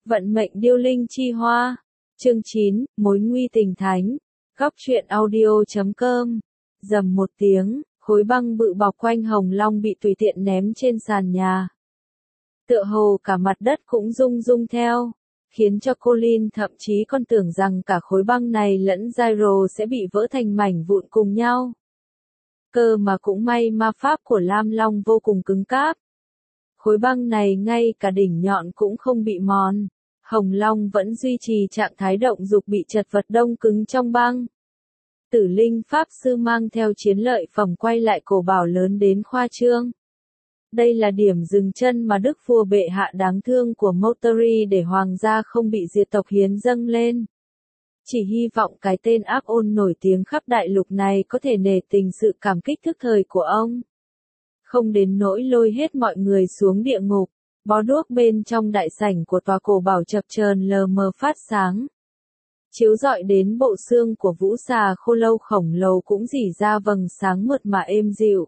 Vận mệnh điêu linh chi hoa. Chương 9, mối nguy tình thánh. Góc truyện audio.com. Rầm một tiếng, khối băng bự bọc quanh Hồng Long bị tùy tiện ném trên sàn nhà. Tựa hồ cả mặt đất cũng rung rung theo, khiến cho Colin thậm chí còn tưởng rằng cả khối băng này lẫn gyro sẽ bị vỡ thành mảnh vụn cùng nhau. Cơ mà cũng may ma pháp của Lam Long vô cùng cứng cáp. Khối băng này ngay cả đỉnh nhọn cũng không bị mòn. Hồng Long vẫn duy trì trạng thái động dục bị chật vật đông cứng trong băng. Tử linh pháp sư mang theo chiến lợi phẩm quay lại cổ bảo lớn đến khoa trương. Đây là điểm dừng chân mà đức vua bệ hạ đáng thương của Moteri để hoàng gia không bị diệt tộc hiến dâng lên. Chỉ hy vọng cái tên ác ôn nổi tiếng khắp đại lục này có thể nể tình sự cảm kích thức thời của ông. Không đến nỗi lôi hết mọi người xuống địa ngục. Bó đuốc bên trong đại sảnh của tòa cổ bảo chập chờn lờ mờ phát sáng. Chiếu rọi đến bộ xương của vũ xà khô lâu khổng lồ cũng rỉ ra vầng sáng mượt mà êm dịu.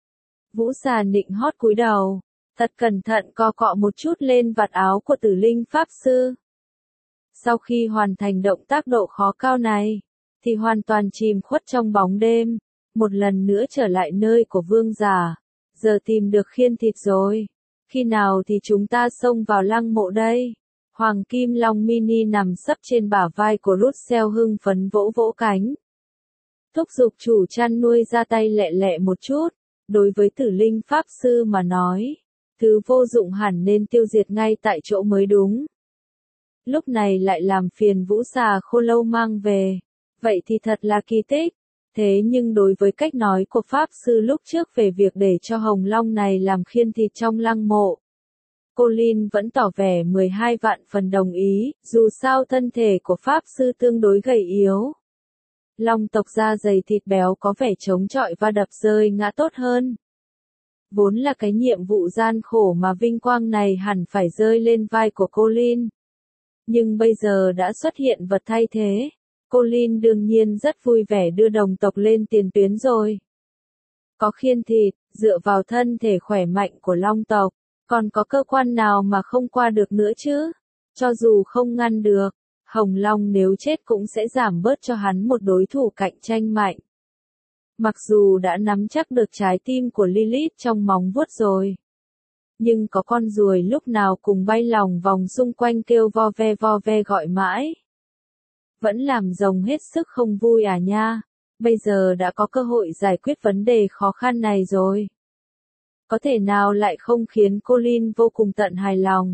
Vũ xà nịnh hót cúi đầu, thật cẩn thận co cọ một chút lên vạt áo của tử linh pháp sư. Sau khi hoàn thành động tác độ khó cao này, thì hoàn toàn chìm khuất trong bóng đêm, một lần nữa trở lại nơi của vương giả. Giờ tìm được khiên thịt rồi. Khi nào thì chúng ta xông vào lăng mộ đây? Hoàng Kim Long Mini nằm sấp trên bả vai của Russell hưng phấn vỗ vỗ cánh. Thúc giục chủ chăn nuôi ra tay lẹ lẹ một chút. Đối với tử linh pháp sư mà nói, thứ vô dụng hẳn nên tiêu diệt ngay tại chỗ mới đúng. Lúc này lại làm phiền vũ xà khô lâu mang về. Vậy thì thật là kỳ tích. Thế nhưng đối với cách nói của Pháp Sư lúc trước về việc để cho Hồng Long này làm khiên thịt trong lăng mộ, Colin vẫn tỏ vẻ 12 vạn phần đồng ý, dù sao thân thể của Pháp Sư tương đối gầy yếu. Long tộc da dày thịt béo có vẻ chống chọi và đập rơi ngã tốt hơn. Vốn là cái nhiệm vụ gian khổ mà vinh quang này hẳn phải rơi lên vai của Colin. Nhưng bây giờ đã xuất hiện vật thay thế. Colin đương nhiên rất vui vẻ đưa đồng tộc lên tiền tuyến rồi. Có khiên thịt, dựa vào thân thể khỏe mạnh của long tộc, còn có cơ quan nào mà không qua được nữa chứ? Cho dù không ngăn được, Hồng Long nếu chết cũng sẽ giảm bớt cho hắn một đối thủ cạnh tranh mạnh. Mặc dù đã nắm chắc được trái tim của Lilith trong móng vuốt rồi, nhưng có con ruồi lúc nào cùng bay lòng vòng xung quanh kêu vo ve gọi mãi. Vẫn làm rồng hết sức không vui à nha, bây giờ đã có cơ hội giải quyết vấn đề khó khăn này rồi. Có thể nào lại không khiến Colin vô cùng tận hài lòng.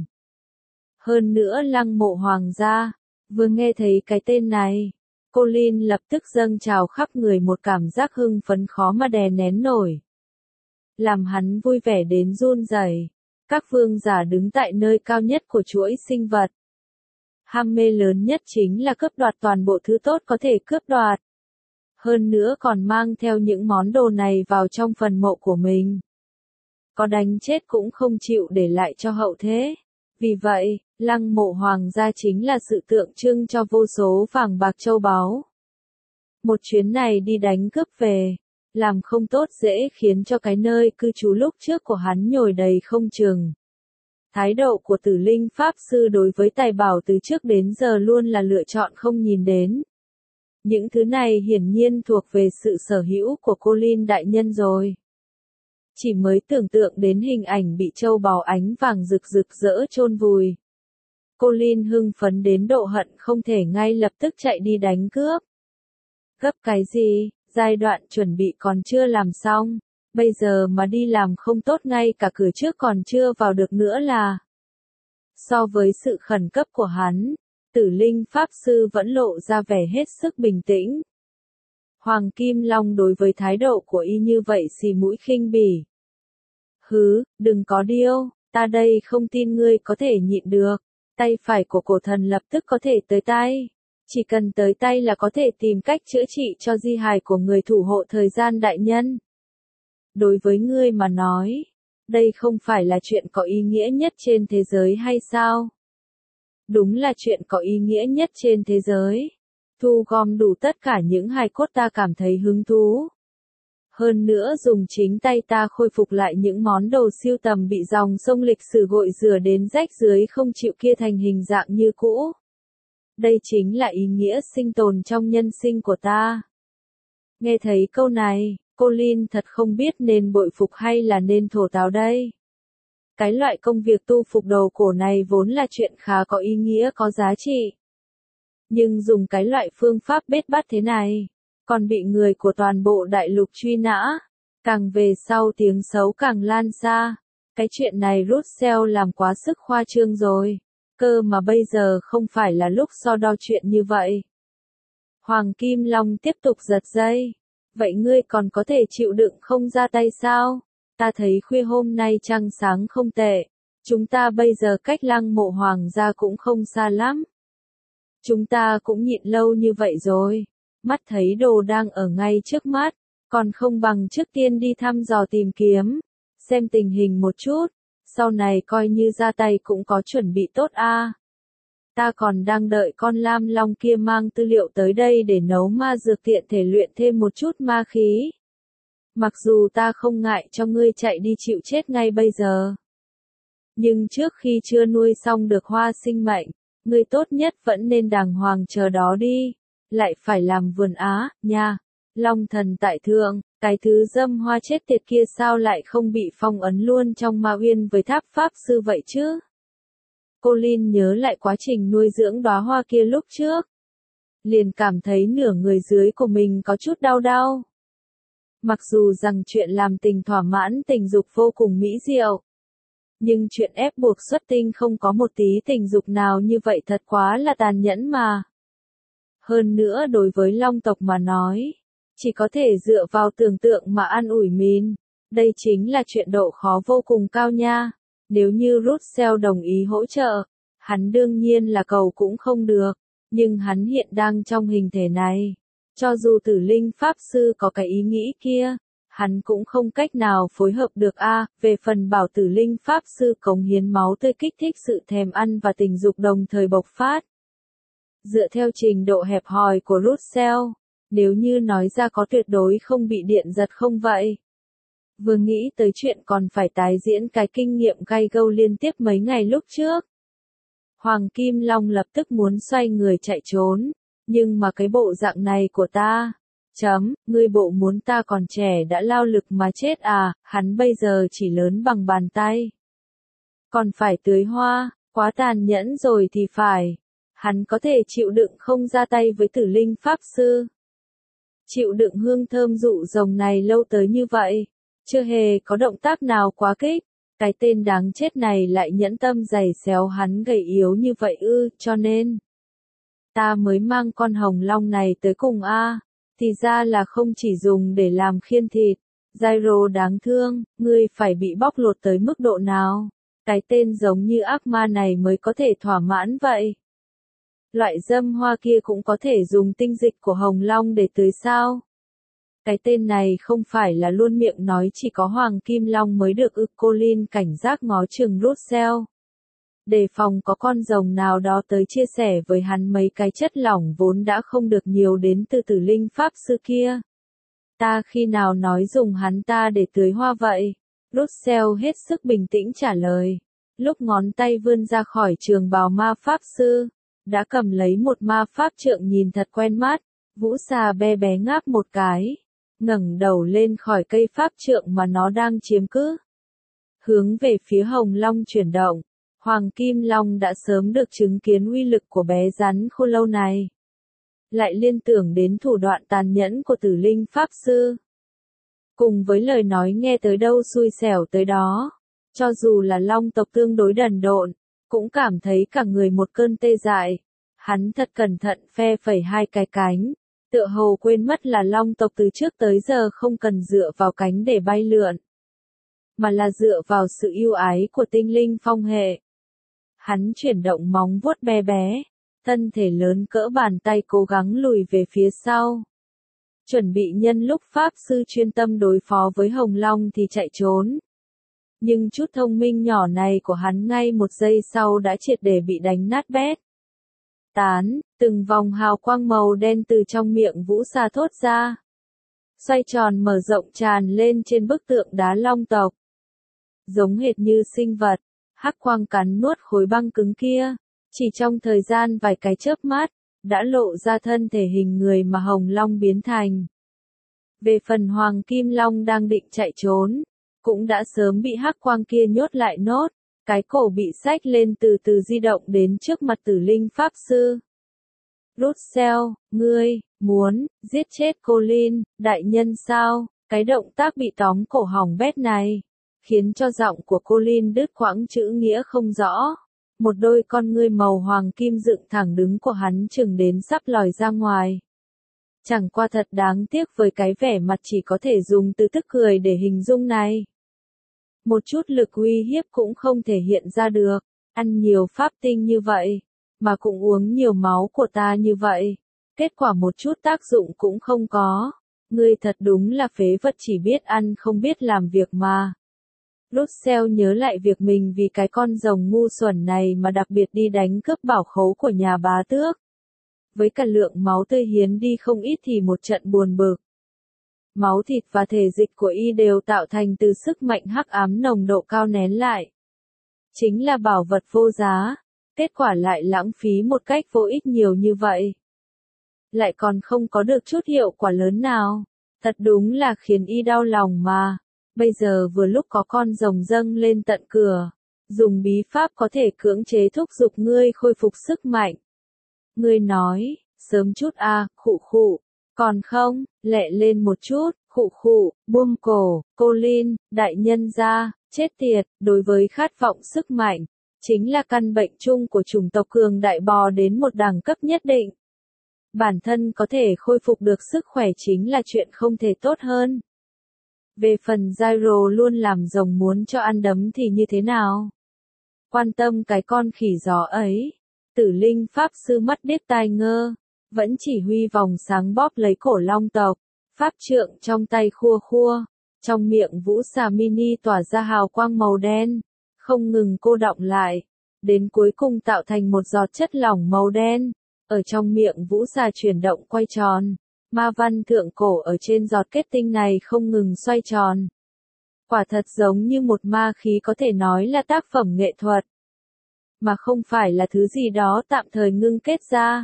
Hơn nữa lăng mộ hoàng gia, vừa nghe thấy cái tên này, Colin lập tức dâng trào khắp người một cảm giác hưng phấn khó mà đè nén nổi. Làm hắn vui vẻ đến run rẩy. Các vương giả đứng tại nơi cao nhất của chuỗi sinh vật. Ham mê lớn nhất chính là cướp đoạt toàn bộ thứ tốt có thể cướp đoạt. Hơn nữa còn mang theo những món đồ này vào trong phần mộ của mình. Có đánh chết cũng không chịu để lại cho hậu thế. Vì vậy, lăng mộ hoàng gia chính là sự tượng trưng cho vô số vàng bạc châu báu. Một chuyến này đi đánh cướp về, làm không tốt dễ khiến cho cái nơi cư trú lúc trước của hắn nhồi đầy không chừng. Thái độ của tử linh pháp sư đối với tài bảo từ trước đến giờ luôn là lựa chọn không nhìn đến. Những thứ này hiển nhiên thuộc về sự sở hữu của Colin đại nhân rồi. Chỉ mới tưởng tượng đến hình ảnh bị châu báu ánh vàng rực rực rỡ chôn vùi. Colin hưng phấn đến độ hận không thể ngay lập tức chạy đi đánh cướp. Gấp cái gì, giai đoạn chuẩn bị còn chưa làm xong. Bây giờ mà đi làm không tốt ngay cả cửa trước còn chưa vào được nữa là. So với sự khẩn cấp của hắn, tử linh pháp sư vẫn lộ ra vẻ hết sức bình tĩnh. Hoàng Kim Long đối với thái độ của y như vậy xì mũi khinh bỉ. Hứ, đừng có điêu, ta đây không tin ngươi có thể nhịn được. Tay phải của cổ thần lập tức có thể tới tay. Chỉ cần tới tay là có thể tìm cách chữa trị cho di hài của người thủ hộ thời gian đại nhân. Đối với ngươi mà nói, đây không phải là chuyện có ý nghĩa nhất trên thế giới hay sao? Đúng là chuyện có ý nghĩa nhất trên thế giới. Thu gom đủ tất cả những hài cốt ta cảm thấy hứng thú. Hơn nữa dùng chính tay ta khôi phục lại những món đồ sưu tầm bị dòng sông lịch sử gội rửa đến rách rưới không chịu kia thành hình dạng như cũ. Đây chính là ý nghĩa sinh tồn trong nhân sinh của ta. Nghe thấy câu này, Colin thật không biết nên bội phục hay là nên thổ táo đây. Cái loại công việc tu phục đồ cổ này vốn là chuyện khá có ý nghĩa có giá trị. Nhưng dùng cái loại phương pháp bết bát thế này, còn bị người của toàn bộ đại lục truy nã. Càng về sau tiếng xấu càng lan xa. Cái chuyện này Russell làm quá sức khoa trương rồi. Cơ mà bây giờ không phải là lúc so đo chuyện như vậy. Hoàng Kim Long tiếp tục giật dây. Vậy ngươi còn có thể chịu đựng không ra tay sao? Ta thấy khuya hôm nay trăng sáng không tệ. Chúng ta bây giờ cách lăng mộ hoàng gia cũng không xa lắm. Chúng ta cũng nhịn lâu như vậy rồi. Mắt thấy đồ đang ở ngay trước mắt. Còn không bằng trước tiên đi thăm dò tìm kiếm. Xem tình hình một chút. Sau này coi như ra tay cũng có chuẩn bị tốt a. Ta còn đang đợi con lam long kia mang tư liệu tới đây để nấu ma dược tiện thể luyện thêm một chút ma khí. Mặc dù ta không ngại cho ngươi chạy đi chịu chết ngay bây giờ. Nhưng trước khi chưa nuôi xong được hoa sinh mệnh, ngươi tốt nhất vẫn nên đàng hoàng chờ đó đi. Lại phải làm vườn á, nha. Long thần tại thượng, cái thứ dâm hoa chết tiệt kia sao lại không bị phong ấn luôn trong ma uyên với tháp pháp sư vậy chứ? Colin nhớ lại quá trình nuôi dưỡng đóa hoa kia lúc trước. Liền cảm thấy nửa người dưới của mình có chút đau đau. Mặc dù rằng chuyện làm tình thỏa mãn tình dục vô cùng mỹ diệu. Nhưng chuyện ép buộc xuất tinh không có một tí tình dục nào như vậy thật quá là tàn nhẫn mà. Hơn nữa đối với long tộc mà nói, chỉ có thể dựa vào tưởng tượng mà an ủi mình. Đây chính là chuyện độ khó vô cùng cao nha. Nếu như Russell đồng ý hỗ trợ, hắn đương nhiên là cầu cũng không được. Nhưng hắn hiện đang trong hình thể này. Cho dù tử linh pháp sư có cái ý nghĩ kia, hắn cũng không cách nào phối hợp được a. Về phần bảo tử linh pháp sư cống hiến máu tươi kích thích sự thèm ăn và tình dục đồng thời bộc phát. Dựa theo trình độ hẹp hòi của Russell, nếu như nói ra có tuyệt đối không bị điện giật không vậy. Vừa nghĩ tới chuyện còn phải tái diễn cái kinh nghiệm gay gâu liên tiếp mấy ngày lúc trước. Hoàng Kim Long lập tức muốn xoay người chạy trốn, nhưng mà cái bộ dạng này của ta, ngươi bộ muốn ta còn trẻ đã lao lực mà chết à, hắn bây giờ chỉ lớn bằng bàn tay. Còn phải tưới hoa, quá tàn nhẫn rồi thì phải. Hắn có thể chịu đựng không ra tay với tử linh pháp sư. Chịu đựng hương thơm dụ rồng này lâu tới như vậy. Chưa hề có động tác nào quá kích. Cái tên đáng chết này lại nhẫn tâm giày xéo hắn gầy yếu như vậy ư, cho nên ta mới mang con hồng long này tới cùng a. Thì ra là không chỉ dùng để làm khiên thịt. Gyro đáng thương, ngươi phải bị bóc lột tới mức độ nào? Cái tên giống như ác ma này mới có thể thỏa mãn vậy. Loại dâm hoa kia cũng có thể dùng tinh dịch của hồng long để tưới sao? Cái tên này không phải là luôn miệng nói chỉ có Hoàng Kim Long mới được ư. Colin cảnh giác ngó chừng Russell. Đề phòng có con rồng nào đó tới chia sẻ với hắn mấy cái chất lỏng vốn đã không được nhiều đến từ tử linh pháp sư kia. Ta khi nào nói dùng hắn ta để tưới hoa vậy? Russell hết sức bình tĩnh trả lời. Lúc ngón tay vươn ra khỏi trường bào ma pháp sư, đã cầm lấy một ma pháp trượng nhìn thật quen mắt. Vũ xà bé bé ngáp một cái, ngẩng đầu lên khỏi cây pháp trượng mà nó đang chiếm cứ. Hướng về phía Hồng Long chuyển động. Hoàng Kim Long đã sớm được chứng kiến uy lực của bé rắn khô lâu này. Lại liên tưởng đến thủ đoạn tàn nhẫn của tử linh pháp sư. Cùng với lời nói nghe tới đâu xui xẻo tới đó. Cho dù là long tộc tương đối đần độn, cũng cảm thấy cả người một cơn tê dại. Hắn thật cẩn thận phe phẩy hai cái cánh. Tựa hồ quên mất là long tộc từ trước tới giờ không cần dựa vào cánh để bay lượn. Mà là dựa vào sự yêu ái của tinh linh phong hệ. Hắn chuyển động móng vuốt bé bé, thân thể lớn cỡ bàn tay cố gắng lùi về phía sau. Chuẩn bị nhân lúc pháp sư chuyên tâm đối phó với Hồng Long thì chạy trốn. Nhưng chút thông minh nhỏ này của hắn ngay một giây sau đã triệt để bị đánh nát bét. Từng vòng hào quang màu đen từ trong miệng vũ xà thốt ra. xoay tròn mở rộng tràn lên trên bức tượng đá long tộc. Giống hệt như sinh vật, hắc quang cắn nuốt khối băng cứng kia, chỉ trong thời gian vài cái chớp mắt, đã lộ ra thân thể hình người mà Hồng Long biến thành. Về phần Hoàng Kim Long đang định chạy trốn, cũng đã sớm bị hắc quang kia nhốt lại nốt, cái cổ bị xách lên từ từ di động đến trước mặt Tử Linh Pháp Sư. Russell, ngươi, muốn, giết chết Colin, đại nhân sao? Cái động tác bị tóm cổ hỏng bét này, khiến cho giọng của Colin đứt quãng chữ nghĩa không rõ. Một đôi con ngươi màu hoàng kim dựng thẳng đứng của hắn chừng đến sắp lòi ra ngoài. Chẳng qua thật đáng tiếc với cái vẻ mặt chỉ có thể dùng từ tức cười để hình dung này. Một chút lực uy hiếp cũng không thể hiện ra được, ăn nhiều pháp tinh như vậy, mà cũng uống nhiều máu của ta như vậy, kết quả một chút tác dụng cũng không có. Ngươi thật đúng là phế vật chỉ biết ăn không biết làm việc mà. Russell nhớ lại việc mình vì cái con rồng ngu xuẩn này mà đặc biệt đi đánh cướp bảo khố của nhà bá tước. Với cả lượng máu tươi hiến đi không ít thì một trận buồn bực. Máu thịt và thể dịch của y đều tạo thành từ sức mạnh hắc ám nồng độ cao nén lại. Chính là bảo vật vô giá, kết quả lại lãng phí một cách vô ích nhiều như vậy. Lại còn không có được chút hiệu quả lớn nào, thật đúng là khiến y đau lòng mà. Bây giờ vừa lúc có con rồng dâng lên tận cửa, dùng bí pháp có thể cưỡng chế thúc giục ngươi khôi phục sức mạnh. Ngươi nói, sớm chút khụ khụ, còn không, lẹ lên một chút, khụ khụ, buông cổ, Colin, đại nhân ra, chết tiệt, đối với khát vọng sức mạnh, chính là căn bệnh chung của chủng tộc cường đại bò đến một đẳng cấp nhất định. Bản thân có thể khôi phục được sức khỏe chính là chuyện không thể tốt hơn. Về phần Gyro luôn làm rồng muốn cho ăn đấm thì như thế nào? Quan tâm cái con khỉ gió ấy. Tử Linh Pháp Sư mắt điếc tai ngơ, vẫn chỉ huy vòng sáng bóp lấy cổ long tộc, pháp trượng trong tay khua khua, trong miệng vũ xà mini tỏa ra hào quang màu đen, không ngừng cô đọng lại, đến cuối cùng tạo thành một giọt chất lỏng màu đen, ở trong miệng vũ xà chuyển động quay tròn, ma văn thượng cổ ở trên giọt kết tinh này không ngừng xoay tròn. Quả thật giống như một ma khí có thể nói là tác phẩm nghệ thuật, mà không phải là thứ gì đó tạm thời ngưng kết ra.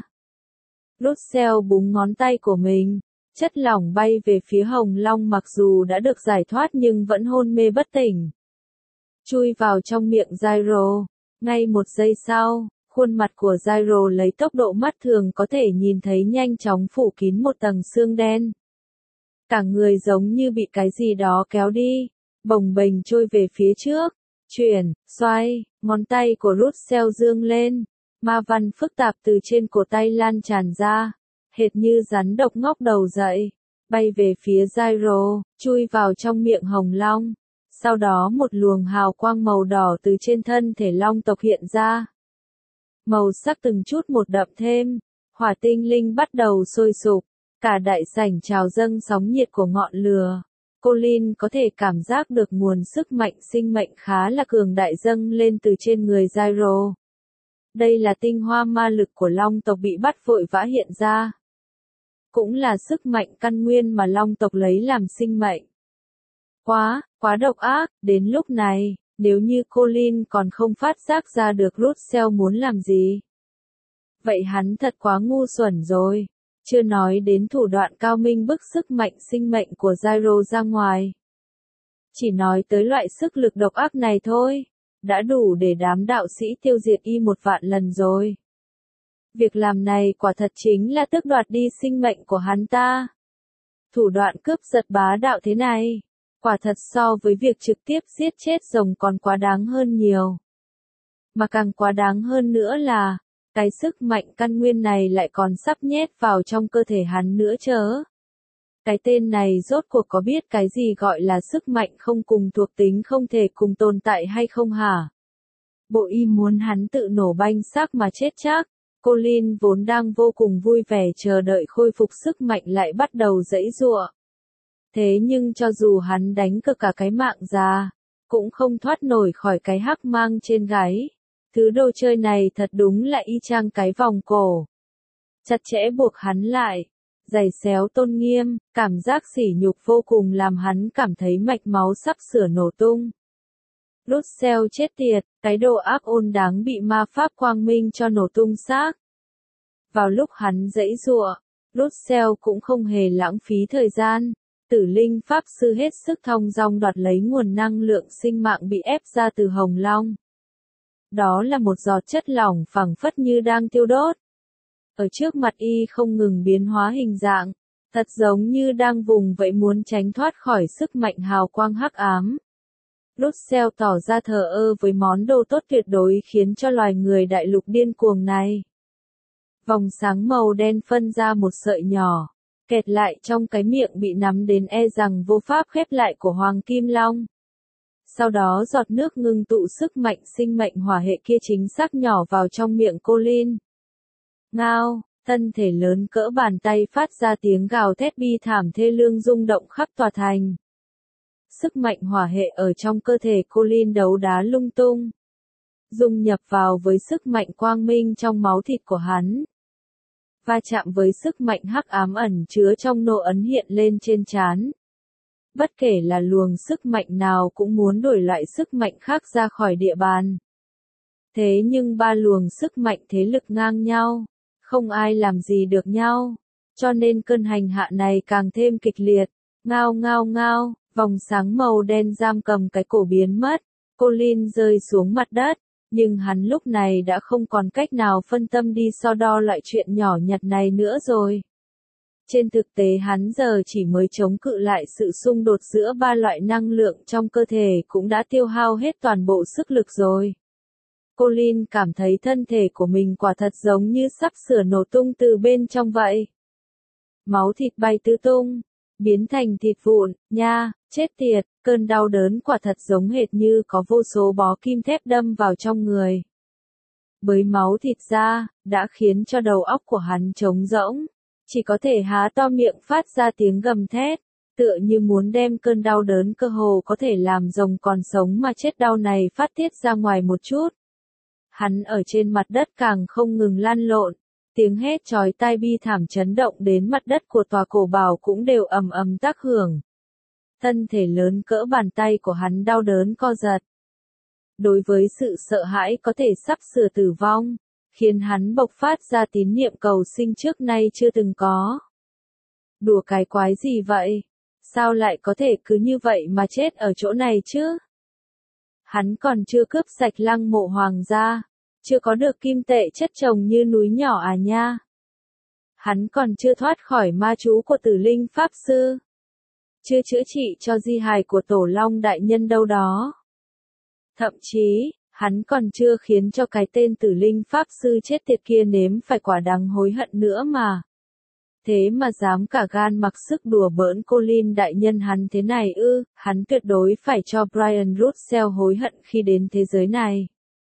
Russell búng ngón tay của mình, chất lỏng bay về phía Hồng Long mặc dù đã được giải thoát nhưng vẫn hôn mê bất tỉnh. Chui vào trong miệng Gyro, ngay một giây sau, khuôn mặt của Gyro lấy tốc độ mắt thường có thể nhìn thấy nhanh chóng phủ kín một tầng xương đen. Cả người giống như bị cái gì đó kéo đi, bồng bềnh trôi về phía trước. Chuyển, xoay, ngón tay của Russell dương lên, ma văn phức tạp từ trên cổ tay lan tràn ra, hệt như rắn độc ngóc đầu dậy, bay về phía Gyro, chui vào trong miệng Hồng Long. Sau đó một luồng hào quang màu đỏ từ trên thân thể long tộc hiện ra. Màu sắc từng chút một đậm thêm, hỏa tinh linh bắt đầu sôi sục, cả đại sảnh trào dâng sóng nhiệt của ngọn lửa. Colin có thể cảm giác được nguồn sức mạnh sinh mệnh khá là cường đại dâng lên từ trên người Gyro. Đây là tinh hoa ma lực của long tộc bị bắt vội vã hiện ra. Cũng là sức mạnh căn nguyên mà long tộc lấy làm sinh mệnh. Quá độc ác, đến lúc này, nếu như Colin còn không phát giác ra được Russell muốn làm gì. Vậy hắn thật quá ngu xuẩn rồi. Chưa nói đến thủ đoạn cao minh bức sức mạnh sinh mệnh của Gyro ra ngoài. Chỉ nói tới loại sức lực độc ác này thôi, đã đủ để đám đạo sĩ tiêu diệt y 1.000.000 lần rồi. Việc làm này quả thật chính là tước đoạt đi sinh mệnh của hắn ta. Thủ đoạn cướp giật bá đạo thế này, quả thật so với việc trực tiếp giết chết rồng còn quá đáng hơn nhiều. Mà càng quá đáng hơn nữa là, cái sức mạnh căn nguyên này lại còn sắp nhét vào trong cơ thể hắn nữa chớ. Cái tên này rốt cuộc có biết cái gì gọi là sức mạnh không cùng thuộc tính không thể cùng tồn tại hay không hả? Bộ y muốn hắn tự nổ banh xác mà chết chắc. Colin vốn đang vô cùng vui vẻ chờ đợi khôi phục sức mạnh lại bắt đầu giãy giụa. Thế nhưng cho dù hắn đánh cược cả cái mạng ra, cũng không thoát nổi khỏi cái hắc mang trên gáy. Thứ đồ chơi này thật đúng là y chang cái vòng cổ. Chặt chẽ buộc hắn lại. giày xéo tôn nghiêm, cảm giác sỉ nhục vô cùng làm hắn cảm thấy mạch máu sắp sửa nổ tung. Russell chết tiệt, cái đồ ác ôn đáng bị ma pháp quang minh cho nổ tung xác. Vào lúc hắn giãy giụa, Russell cũng không hề lãng phí thời gian. Tử linh pháp sư hết sức thong dong đoạt lấy nguồn năng lượng sinh mạng bị ép ra từ hồng long. Đó là một giọt chất lỏng phẳng phất như đang thiêu đốt. Ở trước mặt y không ngừng biến hóa hình dạng, thật giống như đang vùng vẫy muốn tránh thoát khỏi sức mạnh hào quang hắc ám. Russell tỏ ra thờ ơ với món đồ tốt tuyệt đối khiến cho loài người đại lục điên cuồng này. Vòng sáng màu đen phân ra một sợi nhỏ, kẹt lại trong cái miệng bị nắm đến e rằng vô pháp khép lại của Hoàng Kim Long. Sau đó giọt nước ngưng tụ sức mạnh sinh mệnh hỏa hệ kia chính xác nhỏ vào trong miệng Colin. Ngao, thân thể lớn cỡ bàn tay phát ra tiếng gào thét bi thảm thê lương rung động khắp tòa thành. Sức mạnh hỏa hệ ở trong cơ thể Colin đấu đá lung tung, dung nhập vào với sức mạnh quang minh trong máu thịt của hắn. Va chạm với sức mạnh hắc ám ẩn chứa trong nô ấn hiện lên trên trán. Bất kể là luồng sức mạnh nào cũng muốn đổi loại sức mạnh khác ra khỏi địa bàn. Thế nhưng ba luồng sức mạnh thế lực ngang nhau, không ai làm gì được nhau, cho nên cơn hành hạ này càng thêm kịch liệt. Ngao ngao ngao, vòng sáng màu đen giam cầm cái cổ biến mất, Colin rơi xuống mặt đất, nhưng hắn lúc này đã không còn cách nào phân tâm đi so đo loại chuyện nhỏ nhặt này nữa rồi. Trên thực tế hắn giờ chỉ mới chống cự lại sự xung đột giữa ba loại năng lượng trong cơ thể cũng đã tiêu hao hết toàn bộ sức lực rồi. Colin cảm thấy thân thể của mình quả thật giống như sắp sửa nổ tung từ bên trong vậy. Máu thịt bay tứ tung, biến thành thịt vụn, nha, chết tiệt, cơn đau đớn quả thật giống hệt như có vô số bó kim thép đâm vào trong người. Bới máu thịt ra, đã khiến cho đầu óc của hắn trống rỗng, chỉ có thể há to miệng phát ra tiếng gầm thét, tựa như muốn đem cơn đau đớn cơ hồ có thể làm rồng còn sống mà chết đau này phát tiết ra ngoài một chút. Hắn ở trên mặt đất càng không ngừng lăn lộn, tiếng hét chói tai bi thảm chấn động đến mặt đất của tòa cổ bảo cũng đều ầm ầm tác hưởng. Thân thể lớn cỡ bàn tay của hắn đau đớn co giật. Đối với sự sợ hãi có thể sắp sửa tử vong, khiến hắn bộc phát ra tín niệm cầu sinh trước nay chưa từng có. Đùa cái quái gì vậy? Sao lại có thể cứ như vậy mà chết ở chỗ này chứ? Hắn còn chưa cướp sạch lăng mộ hoàng gia, chưa có được kim tệ chất chồng như núi nhỏ à nha. Hắn còn chưa thoát khỏi ma chú của Tử Linh Pháp Sư, chưa chữa trị cho di hài của Tổ Long Đại Nhân đâu đó. Thậm chí, hắn còn chưa khiến cho cái tên Tử Linh Pháp Sư chết tiệt kia nếm phải quả đắng hối hận nữa mà. Thế mà dám cả gan mặc sức đùa bỡn Colin Đại Nhân hắn thế này ư, hắn tuyệt đối phải cho Brian Russell hối hận khi đến thế giới này.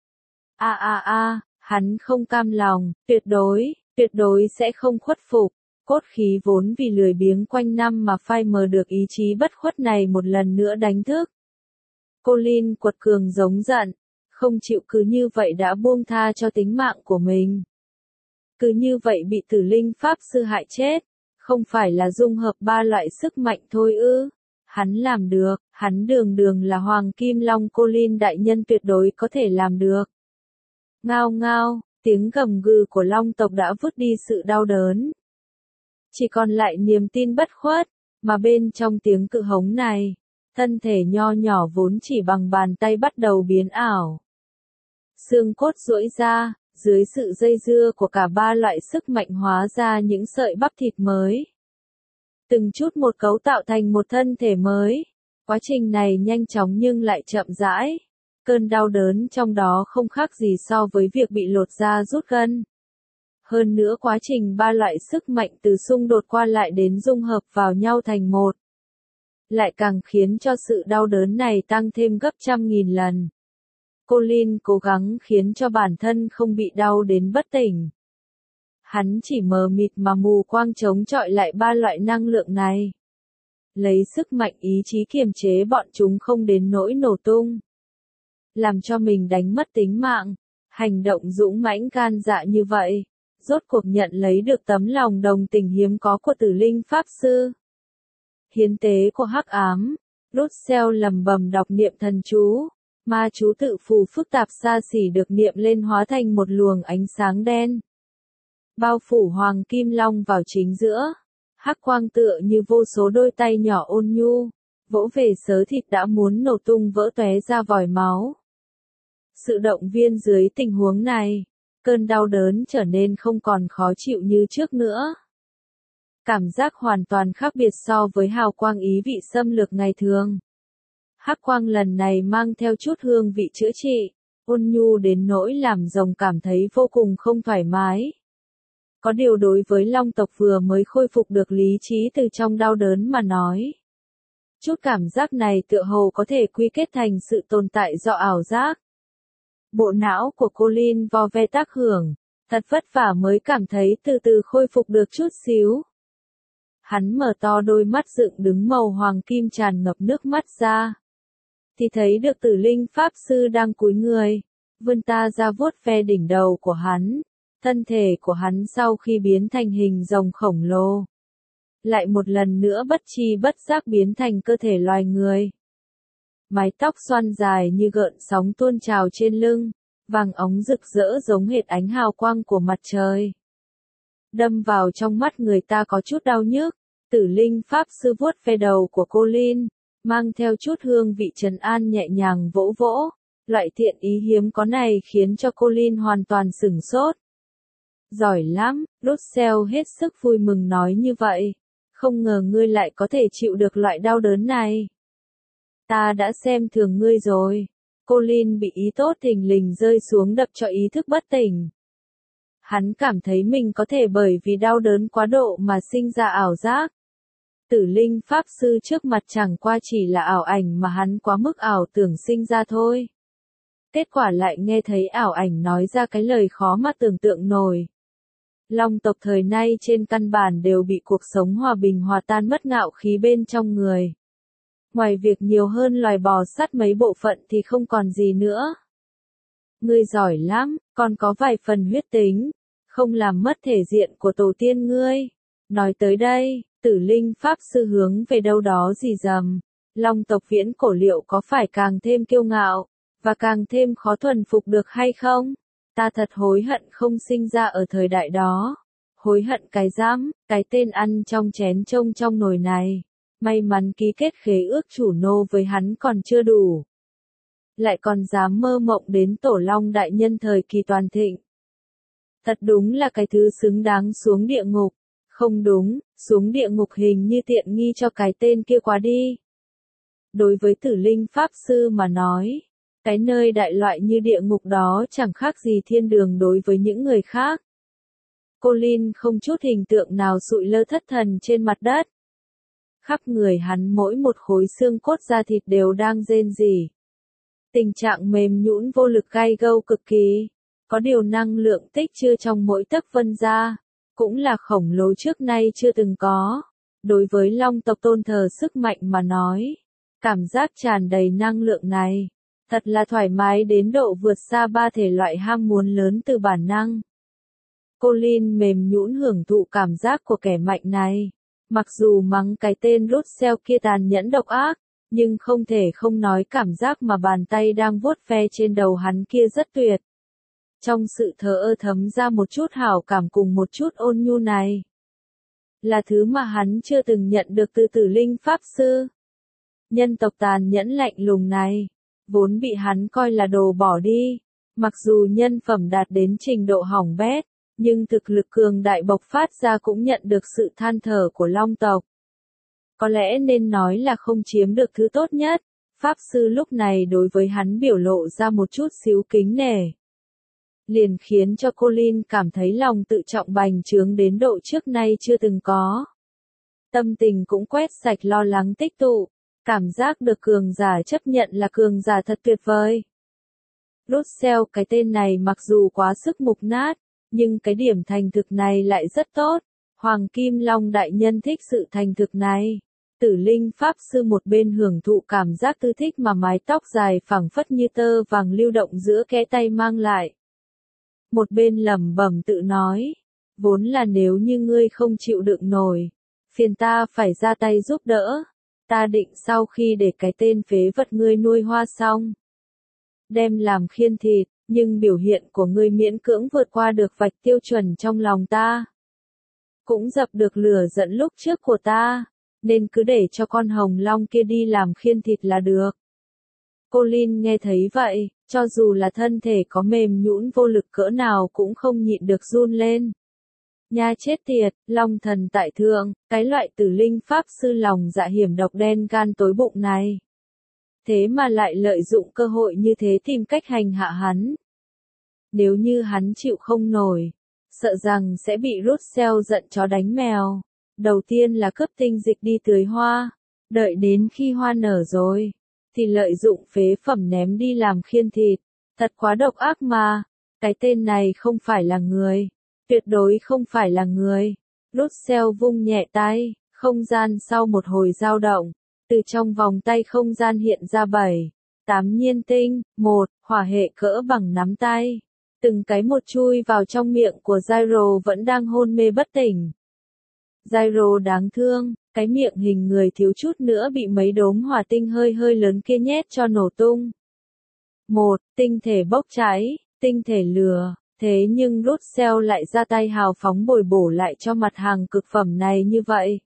Hắn không cam lòng, tuyệt đối sẽ không khuất phục. Cốt khí vốn vì lười biếng quanh năm mà phai mờ được ý chí bất khuất này một lần nữa đánh thức. Colin quật cường giống giận, không chịu cứ như vậy đã buông tha cho tính mạng của mình. Cứ như vậy bị Tử Linh Pháp Sư hại chết, không phải là dung hợp ba loại sức mạnh thôi ư. Hắn làm được, hắn đường là Hoàng Kim Long Colin Đại Nhân tuyệt đối có thể làm được. Ngao ngao, tiếng gầm gừ của Long tộc đã vứt đi sự đau đớn. Chỉ còn lại niềm tin bất khuất, mà bên trong tiếng cự hống này, thân thể nho nhỏ vốn chỉ bằng bàn tay bắt đầu biến ảo. Xương cốt duỗi ra, dưới sự dây dưa của cả ba loại sức mạnh hóa ra những sợi bắp thịt mới. Từng chút một cấu tạo thành một thân thể mới. Quá trình này nhanh chóng nhưng lại chậm rãi. Cơn đau đớn trong đó không khác gì so với việc bị lột da rút gân. Hơn nữa quá trình ba loại sức mạnh từ xung đột qua lại đến dung hợp vào nhau thành một, lại càng khiến cho sự đau đớn này tăng thêm gấp trăm nghìn lần. Colin cố gắng khiến cho bản thân không bị đau đến bất tỉnh. Hắn chỉ mờ mịt mà mù quáng chống chọi lại ba loại năng lượng này. Lấy sức mạnh ý chí kiềm chế bọn chúng không đến nỗi nổ tung. Làm cho mình đánh mất tính mạng. Hành động dũng mãnh gan dạ như vậy, rốt cuộc nhận lấy được tấm lòng đồng tình hiếm có của Tử Linh Pháp Sư. Hiến tế của hắc ám, Russell lầm bầm đọc niệm thần chú, ma chú tự phù phức tạp xa xỉ được niệm lên hóa thành một luồng ánh sáng đen. Bao phủ Hoàng Kim Long vào chính giữa, hắc quang tựa như vô số đôi tay nhỏ ôn nhu, vỗ về sớ thịt đã muốn nổ tung vỡ tóe ra vòi máu. Sự động viên dưới tình huống này, cơn đau đớn trở nên không còn khó chịu như trước nữa. Cảm giác hoàn toàn khác biệt so với hào quang ý vị xâm lược ngày thường. Hắc quang lần này mang theo chút hương vị chữa trị, ôn nhu đến nỗi làm rồng cảm thấy vô cùng không thoải mái. Có điều đối với long tộc vừa mới khôi phục được lý trí từ trong đau đớn mà nói. Chút cảm giác này tựa hồ có thể quy kết thành sự tồn tại do ảo giác. Bộ não của Colin vo ve tác hưởng, thật vất vả mới cảm thấy từ từ khôi phục được chút xíu. Hắn mở to đôi mắt dựng đứng màu hoàng kim tràn ngập nước mắt ra. Thì thấy được Tử Linh Pháp Sư đang cúi người, vươn ta ra vuốt ve đỉnh đầu của hắn. Thân thể của hắn sau khi biến thành hình rồng khổng lồ, lại một lần nữa bất tri bất giác biến thành cơ thể loài người. Mái tóc xoăn dài như gợn sóng tuôn trào trên lưng, vàng óng rực rỡ giống hệt ánh hào quang của mặt trời. Đâm vào trong mắt người ta có chút đau nhức, Tử Linh Pháp Sư vuốt ve đầu của Colin, mang theo chút hương vị trấn an nhẹ nhàng vỗ vỗ. Loại thiện ý hiếm có này khiến cho Colin hoàn toàn sửng sốt. Giỏi lắm, Russell hết sức vui mừng nói như vậy. Không ngờ ngươi lại có thể chịu được loại đau đớn này. Ta đã xem thường ngươi rồi. Colin bị ý tốt thình lình rơi xuống đập cho ý thức bất tỉnh. Hắn cảm thấy mình có thể bởi vì đau đớn quá độ mà sinh ra ảo giác. Tử Linh Pháp Sư trước mặt chẳng qua chỉ là ảo ảnh mà hắn quá mức ảo tưởng sinh ra thôi. Kết quả lại nghe thấy ảo ảnh nói ra cái lời khó mà tưởng tượng nổi. Long tộc thời nay trên căn bản đều bị cuộc sống hòa bình hòa tan mất ngạo khí bên trong người. Ngoài việc nhiều hơn loài bò sát mấy bộ phận thì không còn gì nữa. Ngươi giỏi lắm, còn có vài phần huyết tính, không làm mất thể diện của tổ tiên ngươi. Nói tới đây, Tử Linh Pháp Sư hướng về đâu đó rì rầm. Long tộc viễn cổ liệu có phải càng thêm kiêu ngạo, và càng thêm khó thuần phục được hay không? Ta thật hối hận không sinh ra ở thời đại đó. Hối hận cái dám, cái tên ăn trong chén trông trong nồi này. May mắn ký kết khế ước chủ nô với hắn còn chưa đủ. Lại còn dám mơ mộng đến Tổ Long đại nhân thời kỳ toàn thịnh. Thật đúng là cái thứ xứng đáng xuống địa ngục. Không đúng, xuống địa ngục hình như tiện nghi cho cái tên kia quá đi. Đối với Tử Linh Pháp Sư mà nói, cái nơi đại loại như địa ngục đó chẳng khác gì thiên đường đối với những người khác. Colin không chút hình tượng nào sụi lơ thất thần trên mặt đất. Khắp người hắn mỗi một khối xương cốt da thịt đều đang rên rỉ. Tình trạng mềm nhũn vô lực gay gâu cực kỳ. Có điều năng lượng tích chứa trong mỗi tấc vân da, cũng là khổng lồ trước nay chưa từng có. Đối với Long tộc tôn thờ sức mạnh mà nói, cảm giác tràn đầy năng lượng này, thật là thoải mái đến độ vượt xa ba thể loại ham muốn lớn từ bản năng. Colin mềm nhũn hưởng thụ cảm giác của kẻ mạnh này. Mặc dù mắng cái tên Russell kia tàn nhẫn độc ác, nhưng không thể không nói cảm giác mà bàn tay đang vuốt ve trên đầu hắn kia rất tuyệt. Trong sự thờ ơ thấm ra một chút hảo cảm cùng một chút ôn nhu này. Là thứ mà hắn chưa từng nhận được từ Tử Linh Pháp Sư. Nhân tộc tàn nhẫn lạnh lùng này, vốn bị hắn coi là đồ bỏ đi. Mặc dù nhân phẩm đạt đến trình độ hỏng bét, nhưng thực lực cường đại bộc phát ra cũng nhận được sự than thở của Long tộc. Có lẽ nên nói là không chiếm được thứ tốt nhất. Pháp Sư lúc này đối với hắn biểu lộ ra một chút xíu kính nể. Liền khiến cho Colin cảm thấy lòng tự trọng bành trướng đến độ trước nay chưa từng có. Tâm tình cũng quét sạch lo lắng tích tụ, cảm giác được cường giả chấp nhận là cường giả thật tuyệt vời. Russell cái tên này mặc dù quá sức mục nát, nhưng cái điểm thành thực này lại rất tốt. Hoàng Kim Long đại nhân thích sự thành thực này. Tử Linh Pháp Sư một bên hưởng thụ cảm giác thư thích mà mái tóc dài phẳng phất như tơ vàng lưu động giữa kẽ tay mang lại. Một bên lẩm bẩm tự nói, Vốn là nếu như ngươi không chịu đựng nổi, phiền ta phải ra tay giúp đỡ. Ta định sau khi để cái tên phế vật ngươi nuôi hoa xong, đem làm khiên thịt, nhưng biểu hiện của ngươi miễn cưỡng vượt qua được vạch tiêu chuẩn trong lòng ta. Cũng dập được lửa giận lúc trước của ta, nên cứ để cho con hồng long kia đi làm khiên thịt là được. Colin nghe thấy vậy, cho dù là thân thể có mềm nhũn vô lực cỡ nào cũng không nhịn được run lên. Nha chết tiệt, long thần tại thượng, cái loại tử linh pháp sư lòng dạ hiểm độc đen gan tối bụng này. Thế mà lại lợi dụng cơ hội như thế tìm cách hành hạ hắn. Nếu như hắn chịu không nổi, sợ rằng sẽ bị Russell giận chó đánh mèo. Đầu tiên là cướp tinh dịch đi tưới hoa, đợi đến khi hoa nở rồi, thì lợi dụng phế phẩm ném đi làm khiên thịt. Thật quá độc ác mà, cái tên này không phải là người, tuyệt đối không phải là người. Russell vung nhẹ tay, không gian sau một hồi dao động, từ trong vòng tay không gian hiện ra 7, 8 nhiên tinh, một hỏa hệ cỡ bằng nắm tay. Từng cái một chui vào trong miệng của Gyro vẫn đang hôn mê bất tỉnh. Gyro đáng thương, cái miệng hình người thiếu chút nữa bị mấy đốm hỏa tinh hơi hơi lớn kia nhét cho nổ tung. Một, tinh thể bốc cháy, tinh thể lửa, thế nhưng Russell lại ra tay hào phóng bồi bổ lại cho mặt hàng cực phẩm này như vậy.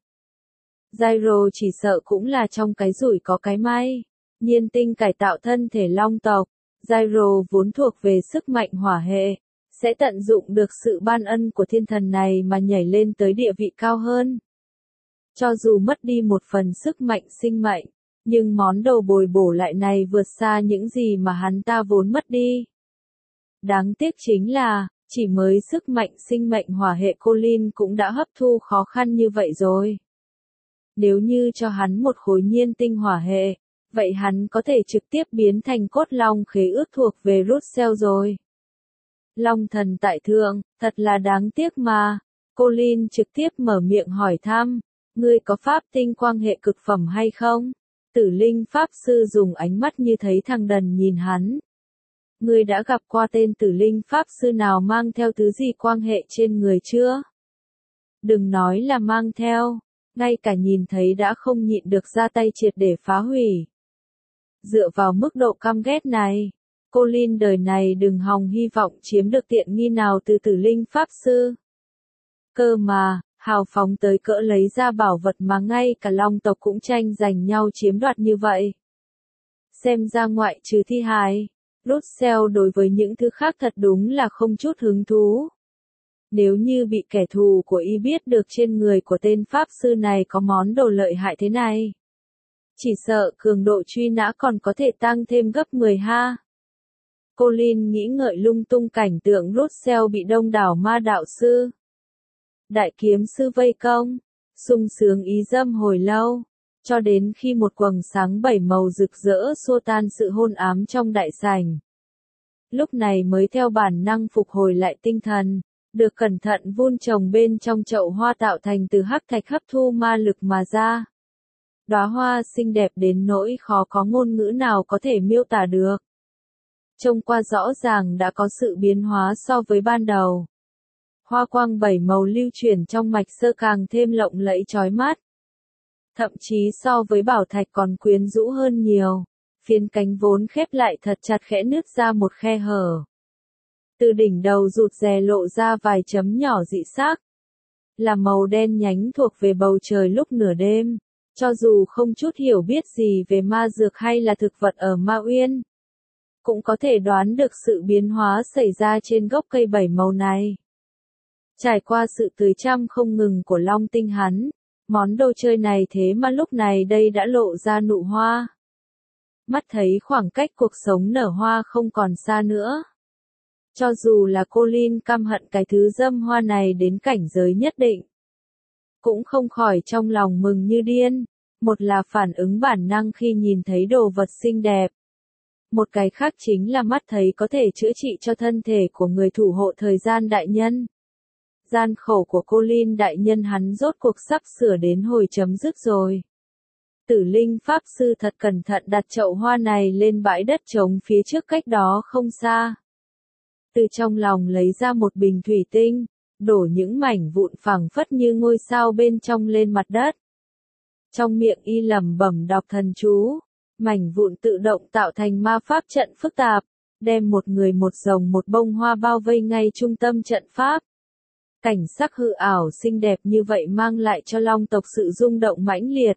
Gyro chỉ sợ cũng là trong cái rủi có cái may. Nhiên tinh cải tạo thân thể long tộc, Gyro vốn thuộc về sức mạnh hỏa hệ, sẽ tận dụng được sự ban ân của thiên thần này mà nhảy lên tới địa vị cao hơn. Cho dù mất đi một phần sức mạnh sinh mệnh, nhưng món đồ bồi bổ lại này vượt xa những gì mà hắn ta vốn mất đi. Đáng tiếc chính là, chỉ mới sức mạnh sinh mệnh hỏa hệ Colin cũng đã hấp thu khó khăn như vậy rồi. Nếu như cho hắn một khối nhiên tinh hỏa hệ, vậy hắn có thể trực tiếp biến thành cốt long khế ước thuộc về Russell rồi. Long thần tại thượng, thật là đáng tiếc mà. Colin trực tiếp mở miệng hỏi thăm, ngươi có pháp tinh quang hệ cực phẩm hay không? Tử linh pháp sư dùng ánh mắt như thấy thằng đần nhìn hắn. Ngươi đã gặp qua tên tử linh pháp sư nào mang theo thứ gì quang hệ trên người chưa? Đừng nói là mang theo, ngay cả nhìn thấy đã không nhịn được ra tay triệt để phá hủy. Dựa vào mức độ căm ghét này, Colin đời này đừng hòng hy vọng chiếm được tiện nghi nào từ tử linh pháp sư. Cơ mà, hào phóng tới cỡ lấy ra bảo vật mà ngay cả long tộc cũng tranh giành nhau chiếm đoạt như vậy. Xem ra ngoại trừ thi hài, Russell đối với những thứ khác thật đúng là không chút hứng thú. Nếu như bị kẻ thù của y biết được trên người của tên pháp sư này có món đồ lợi hại thế này, chỉ sợ cường độ truy nã còn có thể tăng thêm gấp 10 ha. Colin nghĩ ngợi lung tung cảnh tượng Russell bị đông đảo ma đạo sư, đại kiếm sư vây công, sung sướng ý dâm hồi lâu, cho đến khi một quầng sáng 7 màu rực rỡ xua tan sự hôn ám trong đại sảnh. Lúc này mới theo bản năng phục hồi lại tinh thần, được cẩn thận vun trồng bên trong chậu hoa tạo thành từ hắc thạch hấp thu ma lực mà ra. Đóa hoa xinh đẹp đến nỗi khó có ngôn ngữ nào có thể miêu tả được. Trông qua rõ ràng đã có sự biến hóa so với ban đầu. Hoa quang 7 màu lưu chuyển trong mạch sơ càng thêm lộng lẫy chói mắt. Thậm chí so với bảo thạch còn quyến rũ hơn nhiều. Phiến cánh vốn khép lại thật chặt khẽ nứt ra một khe hở. Từ đỉnh đầu rụt rè lộ ra vài chấm nhỏ dị sắc. Là màu đen nhánh thuộc về bầu trời lúc nửa đêm. Cho dù không chút hiểu biết gì về ma dược hay là thực vật ở Ma Uyên, cũng có thể đoán được sự biến hóa xảy ra trên gốc cây 7 màu này. Trải qua sự tưới chăm không ngừng của Long Tinh hắn, món đồ chơi này thế mà lúc này đây đã lộ ra nụ hoa. Mắt thấy khoảng cách cuộc sống nở hoa không còn xa nữa. Cho dù là Colin căm hận cái thứ dâm hoa này đến cảnh giới nhất định, cũng không khỏi trong lòng mừng như điên. Một là phản ứng bản năng khi nhìn thấy đồ vật xinh đẹp. Một cái khác chính là mắt thấy có thể chữa trị cho thân thể của người thủ hộ thời gian đại nhân. Gian khổ của Colin đại nhân hắn rốt cuộc sắp sửa đến hồi chấm dứt rồi. Tử linh pháp sư thật cẩn thận đặt chậu hoa này lên bãi đất trống phía trước cách đó không xa. Từ trong lòng lấy ra một bình thủy tinh, đổ những mảnh vụn phảng phất như ngôi sao bên trong lên mặt đất. Trong miệng y lẩm bẩm đọc thần chú, mảnh vụn tự động tạo thành ma pháp trận phức tạp, đem một người một rồng một bông hoa bao vây ngay trung tâm trận pháp. Cảnh sắc hư ảo xinh đẹp như vậy mang lại cho Long tộc sự rung động mãnh liệt.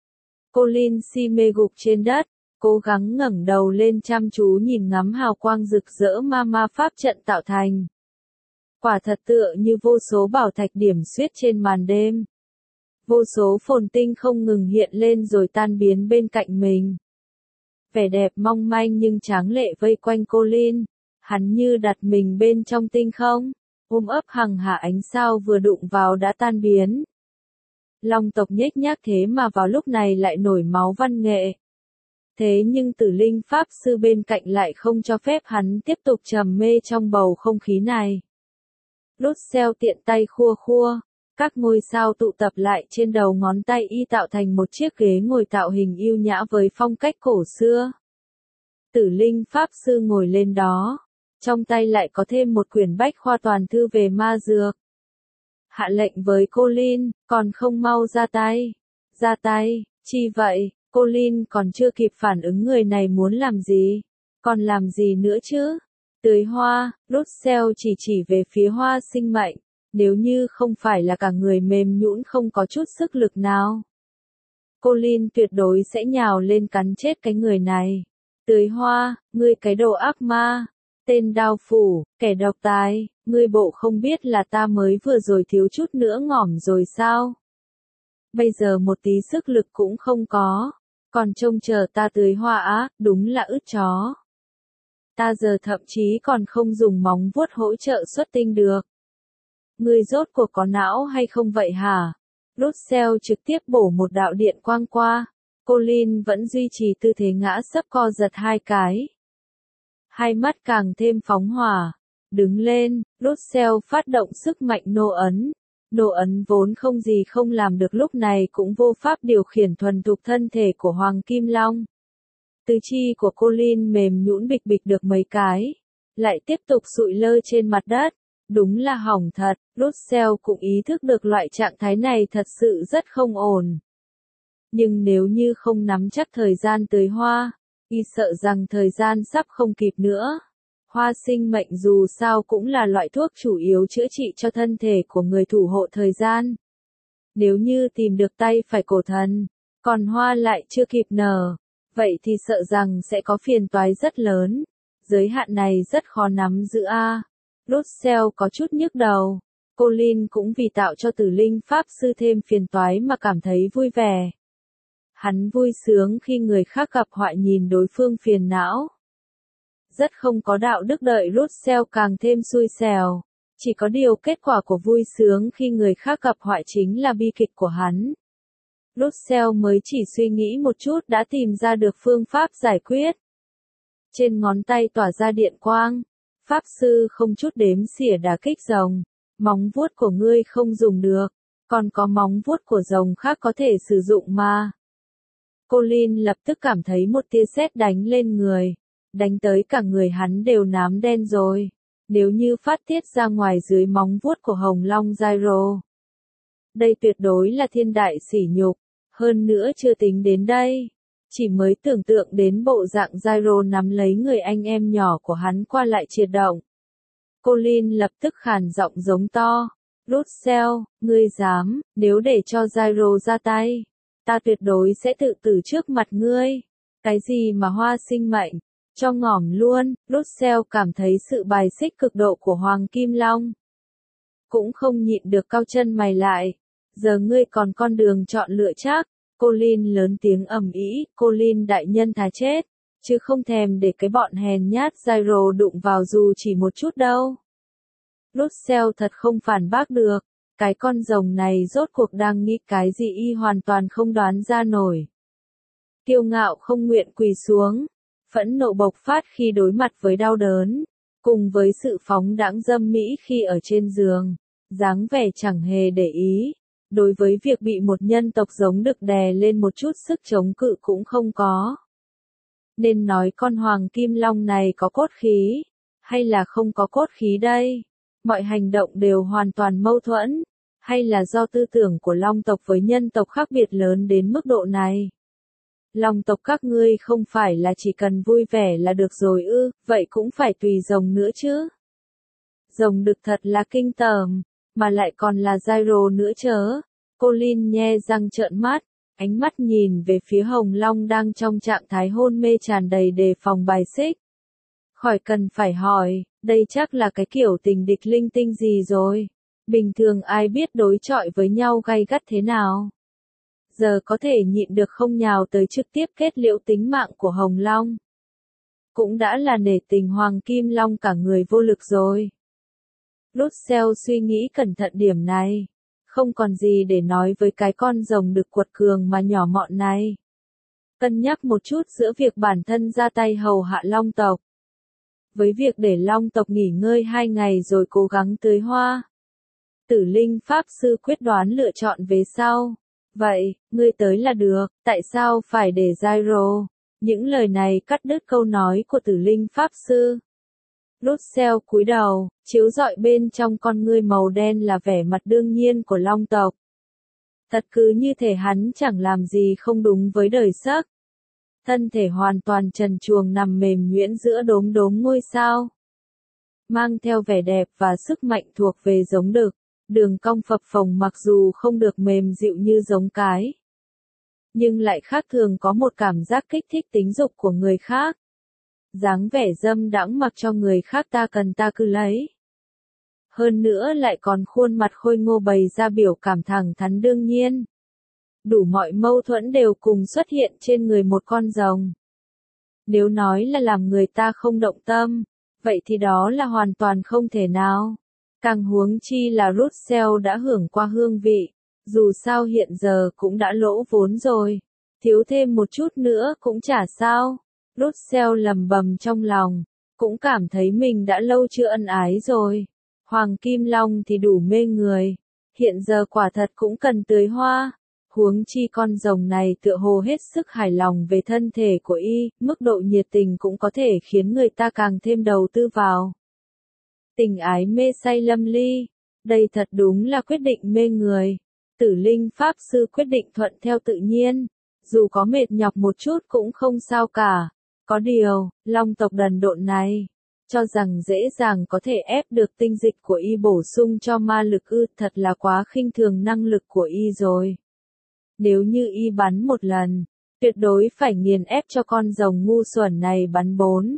Colin si mê gục trên đất, cố gắng ngẩng đầu lên chăm chú nhìn ngắm hào quang rực rỡ ma pháp trận tạo thành. Quả thật tựa như vô số bảo thạch điểm xuyết trên màn đêm. Vô số phồn tinh không ngừng hiện lên rồi tan biến bên cạnh mình. Vẻ đẹp mong manh nhưng tráng lệ vây quanh Colin, hắn như đặt mình bên trong tinh không, ôm ấp hằng hà ánh sao vừa đụng vào đã tan biến. Long tộc nhếch nhác thế mà vào lúc này lại nổi máu văn nghệ. Thế nhưng Tử Linh Pháp Sư bên cạnh lại không cho phép hắn tiếp tục trầm mê trong bầu không khí này. Russell tiện tay khua khua, các ngôi sao tụ tập lại trên đầu ngón tay y tạo thành một chiếc ghế ngồi tạo hình yêu nhã với phong cách cổ xưa. Tử Linh Pháp Sư ngồi lên đó, trong tay lại có thêm một quyển bách khoa toàn thư về ma dược. Hạ lệnh với Colin, còn không mau ra tay. Ra tay, chi vậy? Colin còn chưa kịp phản ứng người này muốn làm gì. Còn làm gì nữa chứ? Tưới hoa, Russell chỉ về phía hoa sinh mệnh, nếu như không phải là cả người mềm nhũn không có chút sức lực nào. Colin tuyệt đối sẽ nhào lên cắn chết cái người này. Tưới hoa, ngươi cái đồ ác ma, tên đao phủ, kẻ độc tài, ngươi bộ không biết là ta mới vừa rồi thiếu chút nữa ngỏm rồi sao? Bây giờ một tí sức lực cũng không có, còn trông chờ ta tưới hoa á, đúng là ướt chó. Ta giờ thậm chí còn không dùng móng vuốt hỗ trợ xuất tinh được. Ngươi rốt cuộc có não hay không vậy hả? Russell trực tiếp bổ một đạo điện quang qua. Colin vẫn duy trì tư thế ngã sấp co giật hai cái. Hai mắt càng thêm phóng hỏa. Đứng lên, Russell phát động sức mạnh nô ấn. Nô ấn vốn không gì không làm được lúc này cũng vô pháp điều khiển thuần thục thân thể của Hoàng Kim Long. Tứ chi của Colin mềm nhũn bịch bịch được mấy cái. Lại tiếp tục sụi lơ trên mặt đất. Đúng là hỏng thật, Russell cũng ý thức được loại trạng thái này thật sự rất không ổn. Nhưng nếu như không nắm chắc thời gian tưới hoa, y sợ rằng thời gian sắp không kịp nữa. Hoa sinh mệnh dù sao cũng là loại thuốc chủ yếu chữa trị cho thân thể của người thủ hộ thời gian. Nếu như tìm được tay phải cổ thần, còn hoa lại chưa kịp nở, vậy thì sợ rằng sẽ có phiền toái rất lớn. Giới hạn này rất khó nắm giữ a. Russell có chút nhức đầu. Colin cũng vì tạo cho Tử Linh Pháp Sư thêm phiền toái mà cảm thấy vui vẻ. Hắn vui sướng khi người khác gặp họa nhìn đối phương phiền não. Rất không có đạo đức đợi Russell càng thêm xui xẻo. Chỉ có điều kết quả của vui sướng khi người khác gặp họa chính là bi kịch của hắn. Russell mới chỉ suy nghĩ một chút đã tìm ra được phương pháp giải quyết. Trên ngón tay tỏa ra điện quang. Pháp sư không chút đếm xỉa đả kích rồng. Móng vuốt của ngươi không dùng được. Còn có móng vuốt của rồng khác có thể sử dụng mà. Colin lập tức cảm thấy một tia sét đánh lên người. Đánh tới cả người hắn đều nám đen rồi. Nếu như phát tiết ra ngoài dưới móng vuốt của Hồng Long Gyro. Đây tuyệt đối là thiên đại sỉ nhục. Hơn nữa chưa tính đến đây. Chỉ mới tưởng tượng đến bộ dạng Gyro nắm lấy người anh em nhỏ của hắn qua lại triệt động. Colin lập tức khàn giọng giống to. Russell, ngươi dám, nếu để cho Gyro ra tay, ta tuyệt đối sẽ tự tử trước mặt ngươi. Cái gì mà hoa sinh mệnh, cho ngỏm luôn. Russell cảm thấy sự bài xích cực độ của Hoàng Kim Long. Cũng không nhịn được cau chân mày lại. Giờ ngươi còn con đường chọn lựa chắc. Colin lớn tiếng ầm ĩ, Colin đại nhân thà chết, chứ không thèm để cái bọn hèn nhát Gyro đụng vào dù chỉ một chút đâu. Russell thật không phản bác được, cái con rồng này rốt cuộc đang nghĩ cái gì y hoàn toàn không đoán ra nổi. Kiêu ngạo không nguyện quỳ xuống, phẫn nộ bộc phát khi đối mặt với đau đớn, cùng với sự phóng đãng dâm mỹ khi ở trên giường, dáng vẻ chẳng hề để ý. Đối với việc bị một nhân tộc giống đực đè lên một chút sức chống cự cũng không có. Nên nói con Hoàng Kim Long này có cốt khí, hay là không có cốt khí đây? Mọi hành động đều hoàn toàn mâu thuẫn, hay là do tư tưởng của Long tộc với nhân tộc khác biệt lớn đến mức độ này? Long tộc các ngươi không phải là chỉ cần vui vẻ là được rồi ư, vậy cũng phải tùy rồng nữa chứ. Rồng đực thật là kinh tởm, mà lại còn là gyro nữa chớ. Colin nhe răng trợn mắt, ánh mắt nhìn về phía Hồng Long đang trong trạng thái hôn mê tràn đầy đề phòng bài xích. Khỏi cần phải hỏi, đây chắc là cái kiểu tình địch linh tinh gì rồi. Bình thường ai biết đối chọi với nhau gay gắt thế nào. Giờ có thể nhịn được không nhào tới trực tiếp kết liễu tính mạng của Hồng Long. Cũng đã là nể tình Hoàng Kim Long cả người vô lực rồi. Russell suy nghĩ cẩn thận điểm này. Không còn gì để nói với cái con rồng đực quật cường mà nhỏ mọn này. Cân nhắc một chút giữa việc bản thân ra tay hầu hạ Long tộc, với việc để Long tộc nghỉ ngơi 2 ngày rồi cố gắng tưới hoa. Tử Linh Pháp Sư quyết đoán lựa chọn về sau. Vậy, ngươi tới là được, tại sao phải để gyro? Những lời này cắt đứt câu nói của Tử Linh Pháp Sư. Russell cúi đầu, chiếu rọi bên trong con ngươi màu đen là vẻ mặt đương nhiên của Long tộc. Thật cứ như thể hắn chẳng làm gì không đúng với đời sắc. Thân thể hoàn toàn trần truồng nằm mềm nhuyễn giữa đốm đốm ngôi sao. Mang theo vẻ đẹp và sức mạnh thuộc về giống đực, đường cong phập phồng mặc dù không được mềm dịu như giống cái. Nhưng lại khác thường có một cảm giác kích thích tính dục của người khác. Dáng vẻ dâm đãng mặc cho người khác ta cần ta cứ lấy. Hơn nữa lại còn khuôn mặt khôi ngô bày ra biểu cảm thẳng thắn đương nhiên. Đủ mọi mâu thuẫn đều cùng xuất hiện trên người một con rồng. Nếu nói là làm người ta không động tâm, vậy thì đó là hoàn toàn không thể nào. Càng huống chi là Russell đã hưởng qua hương vị, dù sao hiện giờ cũng đã lỗ vốn rồi, thiếu thêm một chút nữa cũng chả sao. Russell lầm bầm trong lòng, cũng cảm thấy mình đã lâu chưa ân ái rồi. Hoàng Kim Long thì đủ mê người, hiện giờ quả thật cũng cần tưới hoa. Huống chi con rồng này tựa hồ hết sức hài lòng về thân thể của y, mức độ nhiệt tình cũng có thể khiến người ta càng thêm đầu tư vào. Tình ái mê say lâm ly, đây thật đúng là quyết định mê người. Tử Linh Pháp Sư quyết định thuận theo tự nhiên, dù có mệt nhọc một chút cũng không sao cả. Có điều, Long tộc đần độn này, cho rằng dễ dàng có thể ép được tinh dịch của y bổ sung cho ma lực ư, thật là quá khinh thường năng lực của y rồi. Nếu như y bắn một lần, tuyệt đối phải nghiền ép cho con rồng ngu xuẩn này bắn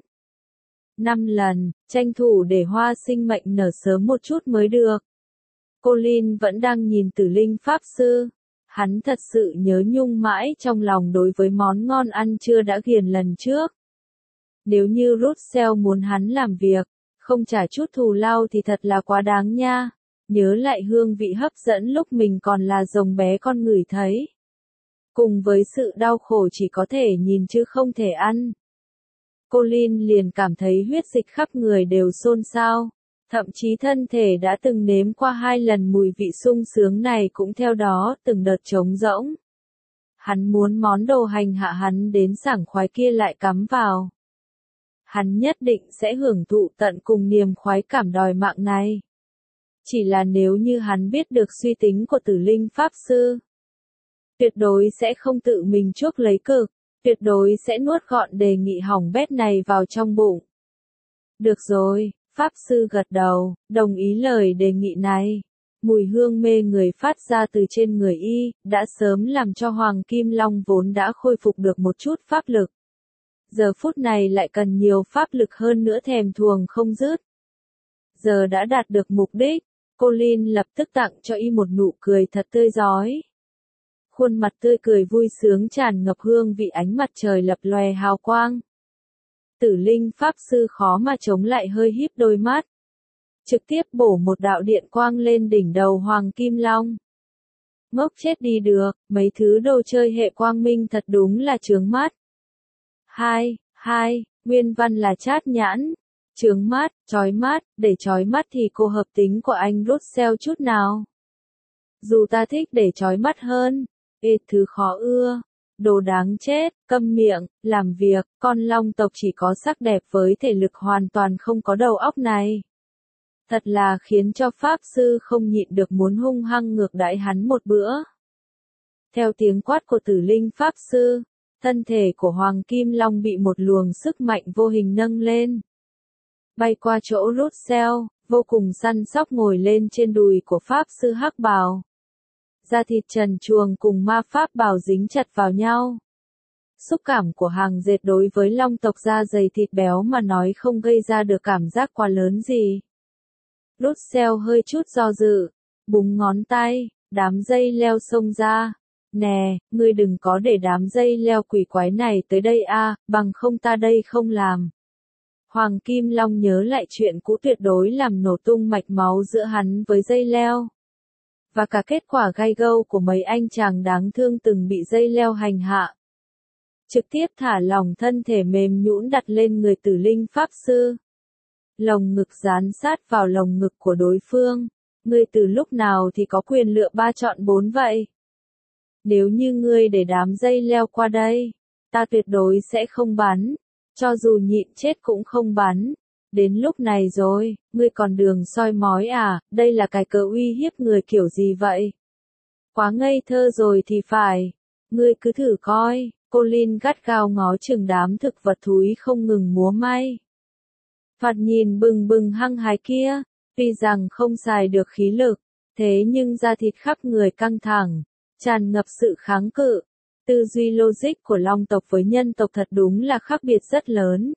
4-5 lần, tranh thủ để hoa sinh mệnh nở sớm một chút mới được. Colin vẫn đang nhìn Tử Linh Pháp Sư. Hắn thật sự nhớ nhung mãi trong lòng đối với món ngon ăn trưa đã ghiền lần trước. Nếu như Russell muốn hắn làm việc, không trả chút thù lao thì thật là quá đáng nha. Nhớ lại hương vị hấp dẫn lúc mình còn là rồng bé con ngửi thấy. Cùng với sự đau khổ chỉ có thể nhìn chứ không thể ăn. Colin liền cảm thấy huyết dịch khắp người đều xôn xao. Thậm chí thân thể đã từng nếm qua 2 lần mùi vị sung sướng này cũng theo đó từng đợt trống rỗng. Hắn muốn món đồ hành hạ hắn đến sảng khoái kia lại cắm vào. Hắn nhất định sẽ hưởng thụ tận cùng niềm khoái cảm đòi mạng này. Chỉ là nếu như hắn biết được suy tính của Tử Linh Pháp Sư, tuyệt đối sẽ không tự mình chuốc lấy cực, tuyệt đối sẽ nuốt gọn đề nghị hỏng bét này vào trong bụng. Được rồi, Pháp Sư gật đầu, đồng ý lời đề nghị này. Mùi hương mê người phát ra từ trên người y, đã sớm làm cho Hoàng Kim Long vốn đã khôi phục được một chút pháp lực. Giờ phút này lại cần nhiều pháp lực hơn nữa thèm thuồng không dứt. Giờ đã đạt được mục đích, Colin lập tức tặng cho y một nụ cười thật tươi rói. Khuôn mặt tươi cười vui sướng tràn ngập hương vị ánh mặt trời lập lòe hào quang. Tử Linh Pháp Sư khó mà chống lại hơi híp đôi mắt. Trực tiếp bổ một đạo điện quang lên đỉnh đầu Hoàng Kim Long. Ngốc chết đi được, mấy thứ đồ chơi hệ quang minh thật đúng là chướng mắt. Nguyên văn là chát nhãn. Chướng mắt, chói mắt, để chói mắt thì cô hợp tính của anh Russell chút nào. Dù ta thích để chói mắt hơn. Thứ khó ưa. Đồ đáng chết, câm miệng, làm việc, con long tộc chỉ có sắc đẹp với thể lực hoàn toàn không có đầu óc này. Thật là khiến cho Pháp Sư không nhịn được muốn hung hăng ngược đãi hắn một bữa. Theo tiếng quát của Tử Linh Pháp Sư, thân thể của Hoàng Kim Long bị một luồng sức mạnh vô hình nâng lên. Bay qua chỗ Russell, vô cùng săn sóc ngồi lên trên đùi của Pháp Sư hắc bào. Da thịt trần truồng cùng ma pháp bào dính chặt vào nhau. Xúc cảm của hàng dệt đối với long tộc da dày thịt béo mà nói không gây ra được cảm giác quá lớn gì. Russell hơi chút do dự, búng ngón tay, đám dây leo xông ra. Nè, ngươi đừng có để đám dây leo quỷ quái này tới đây a, bằng không ta đây không làm. Hoàng Kim Long nhớ lại chuyện cũ tuyệt đối làm nổ tung mạch máu giữa hắn với dây leo. Và cả kết quả gai gâu của mấy anh chàng đáng thương từng bị dây leo hành hạ. Trực tiếp thả lỏng thân thể mềm nhũn đặt lên người Tử Linh Pháp Sư. Lồng ngực dán sát vào lồng ngực của đối phương. Ngươi từ lúc nào thì có quyền lựa 3 chọn 4 vậy? Nếu như ngươi để đám dây leo qua đây, ta tuyệt đối sẽ không bắn. Cho dù nhịn chết cũng không bắn. Đến lúc này rồi, ngươi còn đường soi mói à, đây là cái cớ uy hiếp người kiểu gì vậy? Quá ngây thơ rồi thì phải. Ngươi cứ thử coi, Colin gắt gao ngó chừng đám thực vật thúi không ngừng múa may. Thoạt nhìn bừng bừng hăng hái kia, tuy rằng không xài được khí lực, thế nhưng da thịt khắp người căng thẳng, tràn ngập sự kháng cự. Tư duy logic của long tộc với nhân tộc thật đúng là khác biệt rất lớn.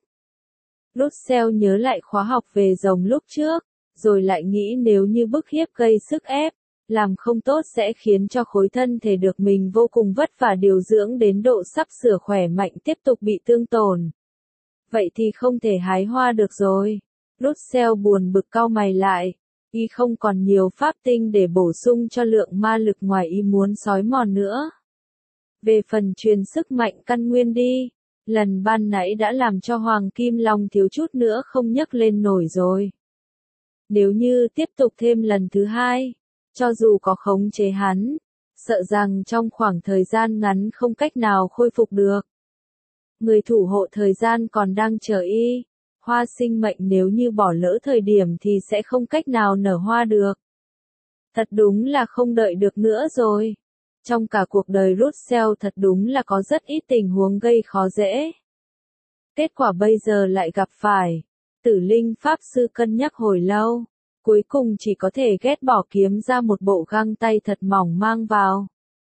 Russell nhớ lại khóa học về rồng lúc trước, rồi lại nghĩ nếu như bức hiếp gây sức ép, làm không tốt sẽ khiến cho khối thân thể được mình vô cùng vất vả điều dưỡng đến độ sắp sửa khỏe mạnh tiếp tục bị thương tổn. Vậy thì không thể hái hoa được rồi. Russell buồn bực cau mày lại, y không còn nhiều pháp tinh để bổ sung cho lượng ma lực ngoài ý muốn xói mòn nữa. Về phần truyền sức mạnh căn nguyên đi, lần ban nãy đã làm cho Hoàng Kim Long thiếu chút nữa không nhấc lên nổi rồi. Nếu như tiếp tục thêm lần thứ hai, cho dù có khống chế hắn, sợ rằng trong khoảng thời gian ngắn không cách nào khôi phục được. Người thủ hộ thời gian còn đang chờ y, hoa sinh mệnh nếu như bỏ lỡ thời điểm thì sẽ không cách nào nở hoa được. Thật đúng là không đợi được nữa rồi. Trong cả cuộc đời Russell thật đúng là có rất ít tình huống gây khó dễ. Kết quả bây giờ lại gặp phải. Tử Linh Pháp Sư cân nhắc hồi lâu, cuối cùng chỉ có thể ghét bỏ kiếm ra một bộ găng tay thật mỏng mang vào.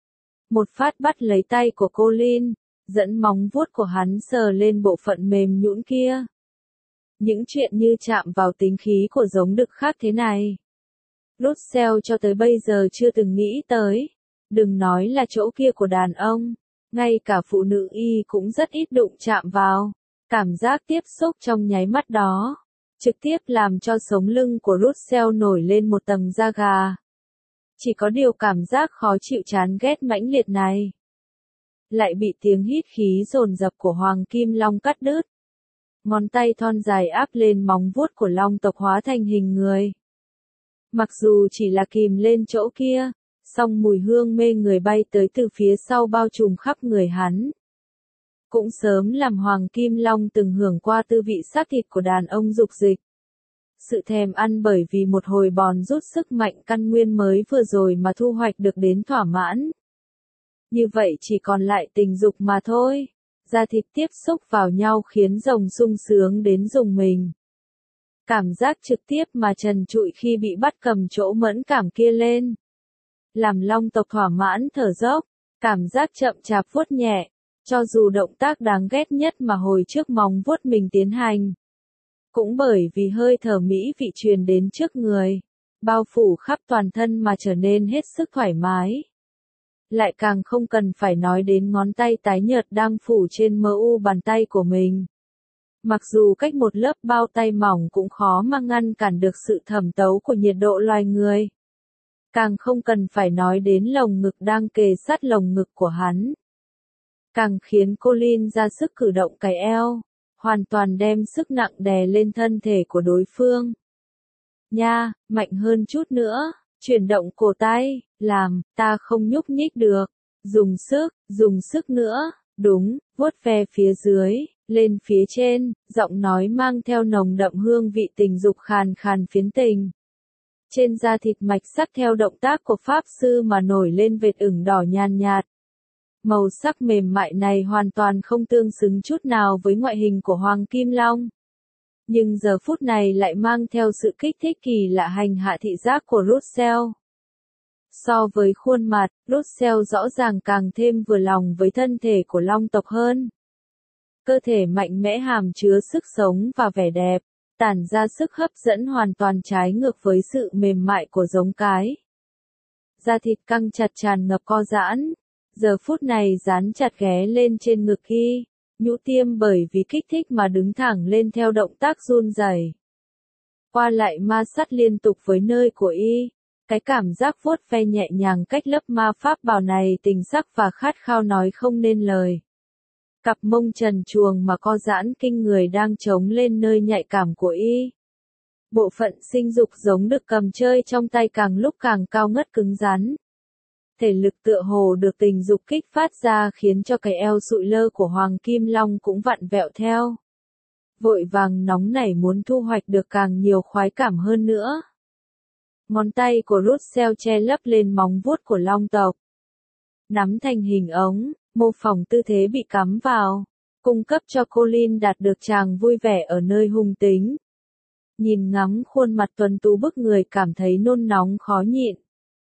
Một phát bắt lấy tay của Colin, dẫn móng vuốt của hắn sờ lên bộ phận mềm nhũn kia. Những chuyện như chạm vào tính khí của giống đực khác thế này, Russell cho tới bây giờ chưa từng nghĩ tới. Đừng nói là chỗ kia của đàn ông, ngay cả phụ nữ y cũng rất ít đụng chạm vào. Cảm giác tiếp xúc trong nháy mắt đó, trực tiếp làm cho sống lưng của Russell nổi lên một tầng da gà. Chỉ có điều cảm giác khó chịu chán ghét mãnh liệt này, lại bị tiếng hít khí dồn dập của Hoàng Kim Long cắt đứt. Ngón tay thon dài áp lên móng vuốt của long tộc hóa thành hình người. Mặc dù chỉ là kìm lên chỗ kia, song mùi hương mê người bay tới từ phía sau bao trùm khắp người hắn. Cũng sớm làm Hoàng Kim Long từng hưởng qua tư vị xác thịt của đàn ông dục dịch. Sự thèm ăn bởi vì một hồi bòn rút sức mạnh căn nguyên mới vừa rồi mà thu hoạch được đến thỏa mãn. Như vậy chỉ còn lại tình dục mà thôi. Da thịt tiếp xúc vào nhau khiến rồng sung sướng đến rùng mình. Cảm giác trực tiếp mà trần trụi khi bị bắt cầm chỗ mẫn cảm kia lên. Làm long tộc thỏa mãn thở dốc, cảm giác chậm chạp vuốt nhẹ, cho dù động tác đáng ghét nhất mà hồi trước móng vuốt mình tiến hành. Cũng bởi vì hơi thở mỹ vị truyền đến trước người, bao phủ khắp toàn thân mà trở nên hết sức thoải mái. Lại càng không cần phải nói đến ngón tay tái nhợt đang phủ trên mu bàn tay của mình. Mặc dù cách một lớp bao tay mỏng cũng khó mà ngăn cản được sự thẩm tấu của nhiệt độ loài người. Càng không cần phải nói đến lồng ngực đang kề sát lồng ngực của hắn. Càng khiến Colin ra sức cử động cái eo, hoàn toàn đem sức nặng đè lên thân thể của đối phương. Nha, mạnh hơn chút nữa, chuyển động cổ tay, làm, ta không nhúc nhích được. Dùng sức nữa, đúng, vuốt ve phía dưới, Lên phía trên, giọng nói mang theo nồng đậm hương vị tình dục khàn khàn phiến tình. Trên da thịt mạch sắc theo động tác của pháp sư mà nổi lên vệt ửng đỏ nhàn nhạt. Màu sắc mềm mại này hoàn toàn không tương xứng chút nào với ngoại hình của Hoàng Kim Long. Nhưng giờ phút này lại mang theo sự kích thích kỳ lạ hành hạ thị giác của Russell. So với khuôn mặt, Russell rõ ràng càng thêm vừa lòng với thân thể của long tộc hơn. Cơ thể mạnh mẽ hàm chứa sức sống và vẻ đẹp, tản ra sức hấp dẫn hoàn toàn trái ngược với sự mềm mại của giống cái. Da thịt căng chặt tràn ngập co giãn, giờ phút này dán chặt ghé lên trên ngực y, nhũ tiêm bởi vì kích thích mà đứng thẳng lên theo động tác run rẩy. Qua lại ma sát liên tục với nơi của y, cái cảm giác vuốt ve nhẹ nhàng cách lớp ma pháp bào này tình sắc và khát khao nói không nên lời. Cặp mông trần truồng mà co giãn kinh người đang trống lên nơi nhạy cảm của y. Bộ phận sinh dục giống được cầm chơi trong tay càng lúc càng cao ngất cứng rắn. Thể lực tựa hồ được tình dục kích phát ra khiến cho cái eo sụi lơ của Hoàng Kim Long cũng vặn vẹo theo. Vội vàng nóng nảy muốn thu hoạch được càng nhiều khoái cảm hơn nữa. Ngón tay của Russell che lấp lên móng vuốt của long tộc. Nắm thành hình ống, mô phỏng tư thế bị cắm vào, cung cấp cho Colin đạt được chàng vui vẻ ở nơi hung tính. Nhìn ngắm khuôn mặt tuấn tú bức người cảm thấy nôn nóng khó nhịn.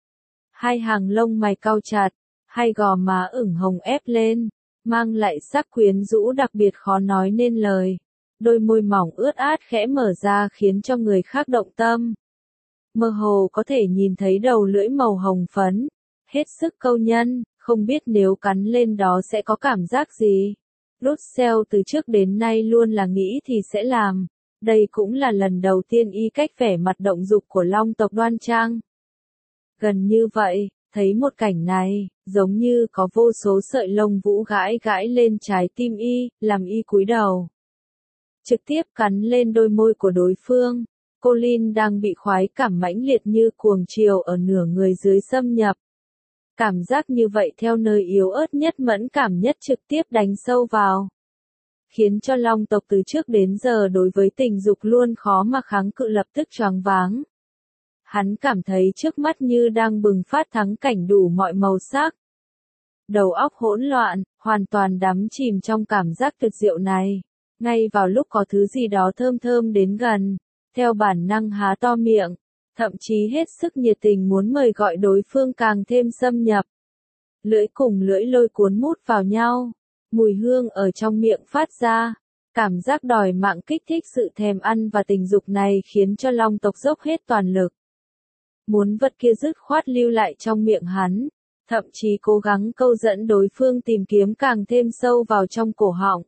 Hai hàng lông mày cau chặt, hai gò má ửng hồng ép lên, mang lại sắc quyến rũ đặc biệt khó nói nên lời. Đôi môi mỏng ướt át khẽ mở ra khiến cho người khác động tâm. Mơ hồ có thể nhìn thấy đầu lưỡi màu hồng phấn, hết sức câu nhân, không biết nếu cắn lên đó sẽ có cảm giác gì. Russell từ trước đến nay luôn là nghĩ thì sẽ làm, đây cũng là lần đầu tiên y cách vẻ mặt động dục của long tộc đoan trang. Gần như vậy, thấy một cảnh này, giống như có vô số sợi lông vũ gãi gãi lên trái tim y, làm y cúi đầu. Trực tiếp cắn lên đôi môi của đối phương. Colin đang bị khoái cảm mãnh liệt như cuồng chiều ở nửa người dưới xâm nhập. Cảm giác như vậy theo nơi yếu ớt nhất mẫn cảm nhất trực tiếp đánh sâu vào. Khiến cho long tộc từ trước đến giờ đối với tình dục luôn khó mà kháng cự lập tức choáng váng. Hắn cảm thấy trước mắt như đang bừng phát thắng cảnh đủ mọi màu sắc. Đầu óc hỗn loạn, hoàn toàn đắm chìm trong cảm giác tuyệt diệu này. Ngay vào lúc có thứ gì đó thơm thơm đến gần, theo bản năng há to miệng, thậm chí hết sức nhiệt tình muốn mời gọi đối phương càng thêm xâm nhập. Lưỡi cùng lưỡi lôi cuốn mút vào nhau, mùi hương ở trong miệng phát ra, cảm giác đòi mạng kích thích sự thèm ăn và tình dục này khiến cho long tộc dốc hết toàn lực. Muốn vật kia dứt khoát lưu lại trong miệng hắn, thậm chí cố gắng câu dẫn đối phương tìm kiếm càng thêm sâu vào trong cổ họng.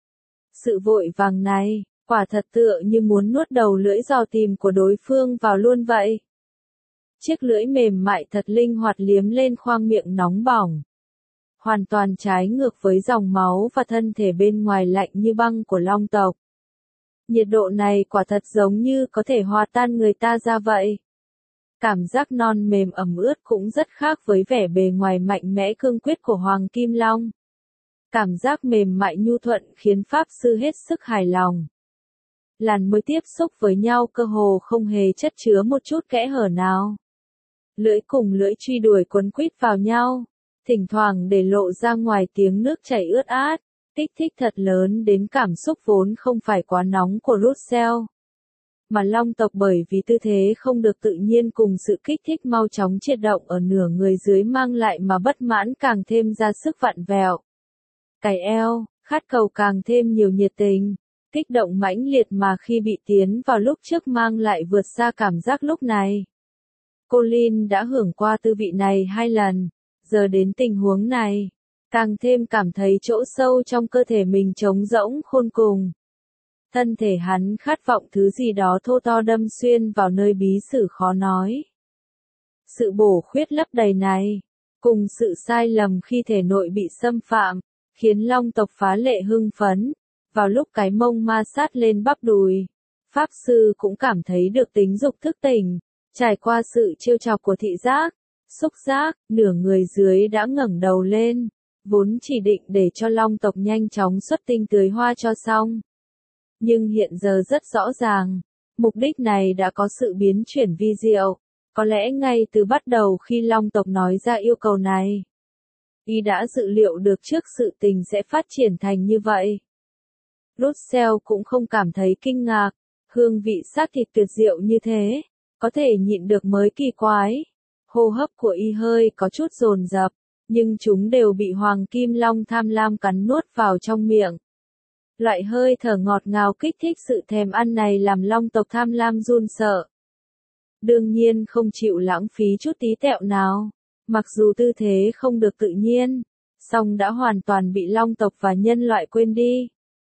Sự vội vàng này, quả thật tựa như muốn nuốt đầu lưỡi dò tìm của đối phương vào luôn vậy. Chiếc lưỡi mềm mại thật linh hoạt liếm lên khoang miệng nóng bỏng. Hoàn toàn trái ngược với dòng máu và thân thể bên ngoài lạnh như băng của long tộc. Nhiệt độ này quả thật giống như có thể hòa tan người ta ra vậy. Cảm giác non mềm ẩm ướt cũng rất khác với vẻ bề ngoài mạnh mẽ cương quyết của Hoàng Kim Long. Cảm giác mềm mại nhu thuận khiến pháp sư hết sức hài lòng. Làn môi tiếp xúc với nhau cơ hồ không hề chất chứa một chút kẽ hở nào. Lưỡi cùng lưỡi truy đuổi quấn quýt vào nhau, thỉnh thoảng để lộ ra ngoài tiếng nước chảy ướt át, kích thích thật lớn đến cảm xúc vốn không phải quá nóng của Russell. Mà long tộc bởi vì tư thế không được tự nhiên cùng sự kích thích mau chóng triệt động ở nửa người dưới mang lại mà bất mãn càng thêm ra sức vặn vẹo. Cài eo, khát cầu càng thêm nhiều nhiệt tình, kích động mãnh liệt mà khi bị tiến vào lúc trước mang lại vượt xa cảm giác lúc này. Colin đã hưởng qua tư vị này 2 lần, giờ đến tình huống này, càng thêm cảm thấy chỗ sâu trong cơ thể mình trống rỗng khôn cùng. Thân thể hắn khát vọng thứ gì đó thô to đâm xuyên vào nơi bí sử khó nói. Sự bổ khuyết lấp đầy này, cùng sự sai lầm khi thể nội bị xâm phạm, khiến long tộc phá lệ hưng phấn. Vào lúc cái mông ma sát lên bắp đùi, pháp sư cũng cảm thấy được tính dục thức tỉnh, trải qua sự trêu chọc của thị giác, xúc giác, nửa người dưới đã ngẩng đầu lên, vốn chỉ định để cho long tộc nhanh chóng xuất tinh tưới hoa cho xong. Nhưng hiện giờ rất rõ ràng, mục đích này đã có sự biến chuyển vi diệu, có lẽ ngay từ bắt đầu khi long tộc nói ra yêu cầu này. Y đã dự liệu được trước sự tình sẽ phát triển thành như vậy. Russell cũng không cảm thấy kinh ngạc, hương vị xác thịt tuyệt diệu như thế, có thể nhịn được mới kỳ quái. Hô hấp của Y hơi có chút dồn dập, nhưng chúng đều bị Hoàng Kim Long tham lam cắn nuốt vào trong miệng. Loại hơi thở ngọt ngào kích thích sự thèm ăn này làm long tộc tham lam run sợ. Đương nhiên không chịu lãng phí chút tí tẹo nào, mặc dù tư thế không được tự nhiên, song đã hoàn toàn bị long tộc và nhân loại quên đi.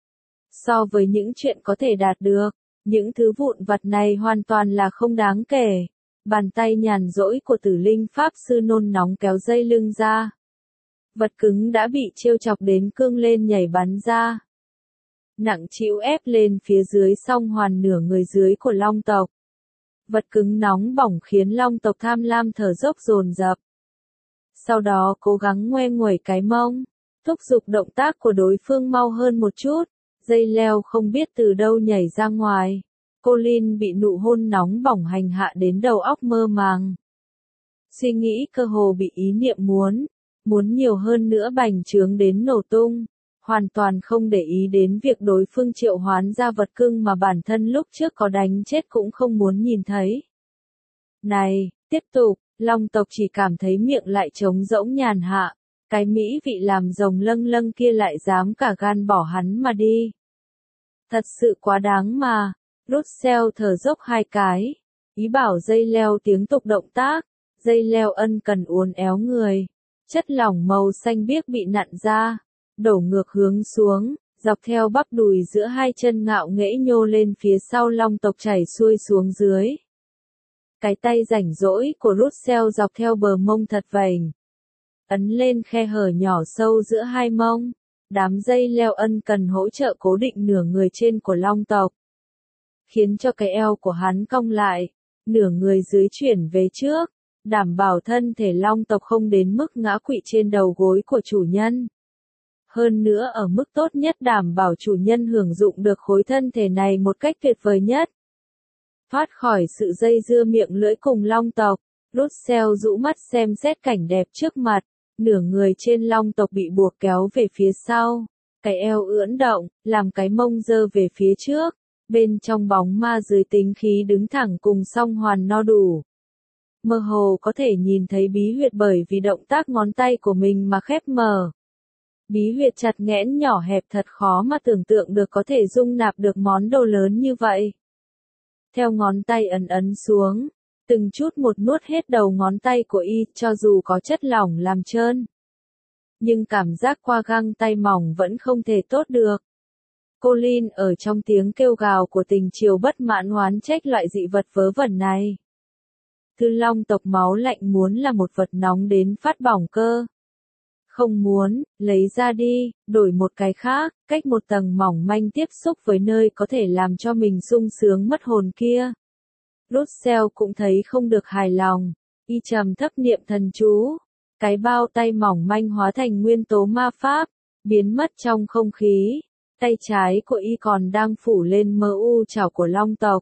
So với những chuyện có thể đạt được, những thứ vụn vặt này hoàn toàn là không đáng kể. Bàn tay nhàn rỗi của Tử Linh Pháp Sư nôn nóng kéo dây lưng ra. Vật cứng đã bị trêu chọc đến cương lên nhảy bắn ra. Nặng trĩu ép lên phía dưới song hoàn nửa người dưới của long tộc. Vật cứng nóng bỏng khiến long tộc tham lam thở dốc dồn dập. Sau đó cố gắng ngoe nguẩy cái mông, thúc giục động tác của đối phương mau hơn một chút. Dây leo không biết từ đâu nhảy ra ngoài. Colin bị nụ hôn nóng bỏng hành hạ đến đầu óc mơ màng. Suy nghĩ cơ hồ bị ý niệm muốn nhiều hơn nữa bành trướng đến nổ tung, hoàn toàn không để ý đến việc đối phương triệu hoán ra vật cưng mà bản thân lúc trước có đánh chết cũng không muốn nhìn thấy. Này, tiếp tục, long tộc chỉ cảm thấy miệng lại trống rỗng nhàn hạ, cái mỹ vị làm rồng lâng lâng kia lại dám cả gan bỏ hắn mà đi. Thật sự quá đáng mà. Russell thở dốc hai cái, ý bảo dây leo tiếng tục động tác, dây leo ân cần uốn éo người, chất lỏng màu xanh biếc bị nặn ra, đổ ngược hướng xuống, dọc theo bắp đùi giữa hai chân ngạo nghễ nhô lên phía sau long tộc chảy xuôi xuống dưới. Cái tay rảnh rỗi của Russell dọc theo bờ mông thật vành, ấn lên khe hở nhỏ sâu giữa hai mông, đám dây leo ân cần hỗ trợ cố định nửa người trên của long tộc, khiến cho cái eo của hắn cong lại, nửa người dưới chuyển về trước, đảm bảo thân thể long tộc không đến mức ngã quỵ trên đầu gối của chủ nhân. Hơn nữa ở mức tốt nhất đảm bảo chủ nhân hưởng dụng được khối thân thể này một cách tuyệt vời nhất. Thoát khỏi sự dây dưa miệng lưỡi cùng long tộc, Russell rũ mắt xem xét cảnh đẹp trước mặt, nửa người trên long tộc bị buộc kéo về phía sau, cái eo ưỡn động, làm cái mông dơ về phía trước. Bên trong bóng ma dưới tính khí đứng thẳng cùng song hoàn no đủ. Mơ hồ có thể nhìn thấy bí huyệt bởi vì động tác ngón tay của mình mà khép mở. Bí huyệt chặt nghẽn nhỏ hẹp thật khó mà tưởng tượng được có thể dung nạp được món đồ lớn như vậy. Theo ngón tay ấn xuống, từng chút một nuốt hết đầu ngón tay của Y cho dù có chất lỏng làm trơn. Nhưng cảm giác qua găng tay mỏng vẫn không thể tốt được. Colin ở trong tiếng kêu gào của tình chiều bất mãn oán trách loại dị vật vớ vẩn này. Thư long tộc máu lạnh muốn là một vật nóng đến phát bỏng cơ. Không muốn, lấy ra đi, đổi một cái khác, cách một tầng mỏng manh tiếp xúc với nơi có thể làm cho mình sung sướng mất hồn kia. Russell cũng thấy không được hài lòng, Y trầm thấp niệm thần chú. Cái bao tay mỏng manh hóa thành nguyên tố ma pháp, biến mất trong không khí. Tay trái của Y còn đang phủ lên mơ u chảo của long tộc.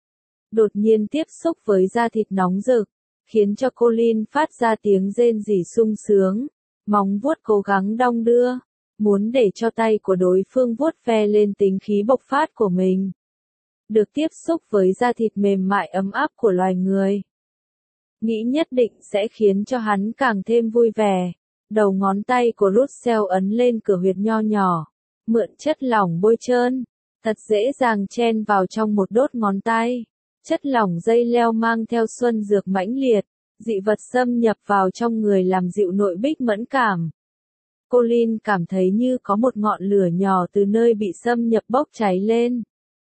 Đột nhiên tiếp xúc với da thịt nóng rực, khiến cho Colin phát ra tiếng rên rỉ sung sướng, móng vuốt cố gắng đong đưa, muốn để cho tay của đối phương vuốt ve lên tính khí bộc phát của mình. Được tiếp xúc với da thịt mềm mại ấm áp của loài người. Nghĩ nhất định sẽ khiến cho hắn càng thêm vui vẻ. Đầu ngón tay của Russell ấn lên cửa huyệt nho nhỏ. Mượn chất lỏng bôi trơn, thật dễ dàng chen vào trong một đốt ngón tay. Chất lỏng dây leo mang theo xuân dược mãnh liệt, dị vật xâm nhập vào trong người làm dịu nội bích mẫn cảm. Colin cảm thấy như có một ngọn lửa nhỏ từ nơi bị xâm nhập bốc cháy lên.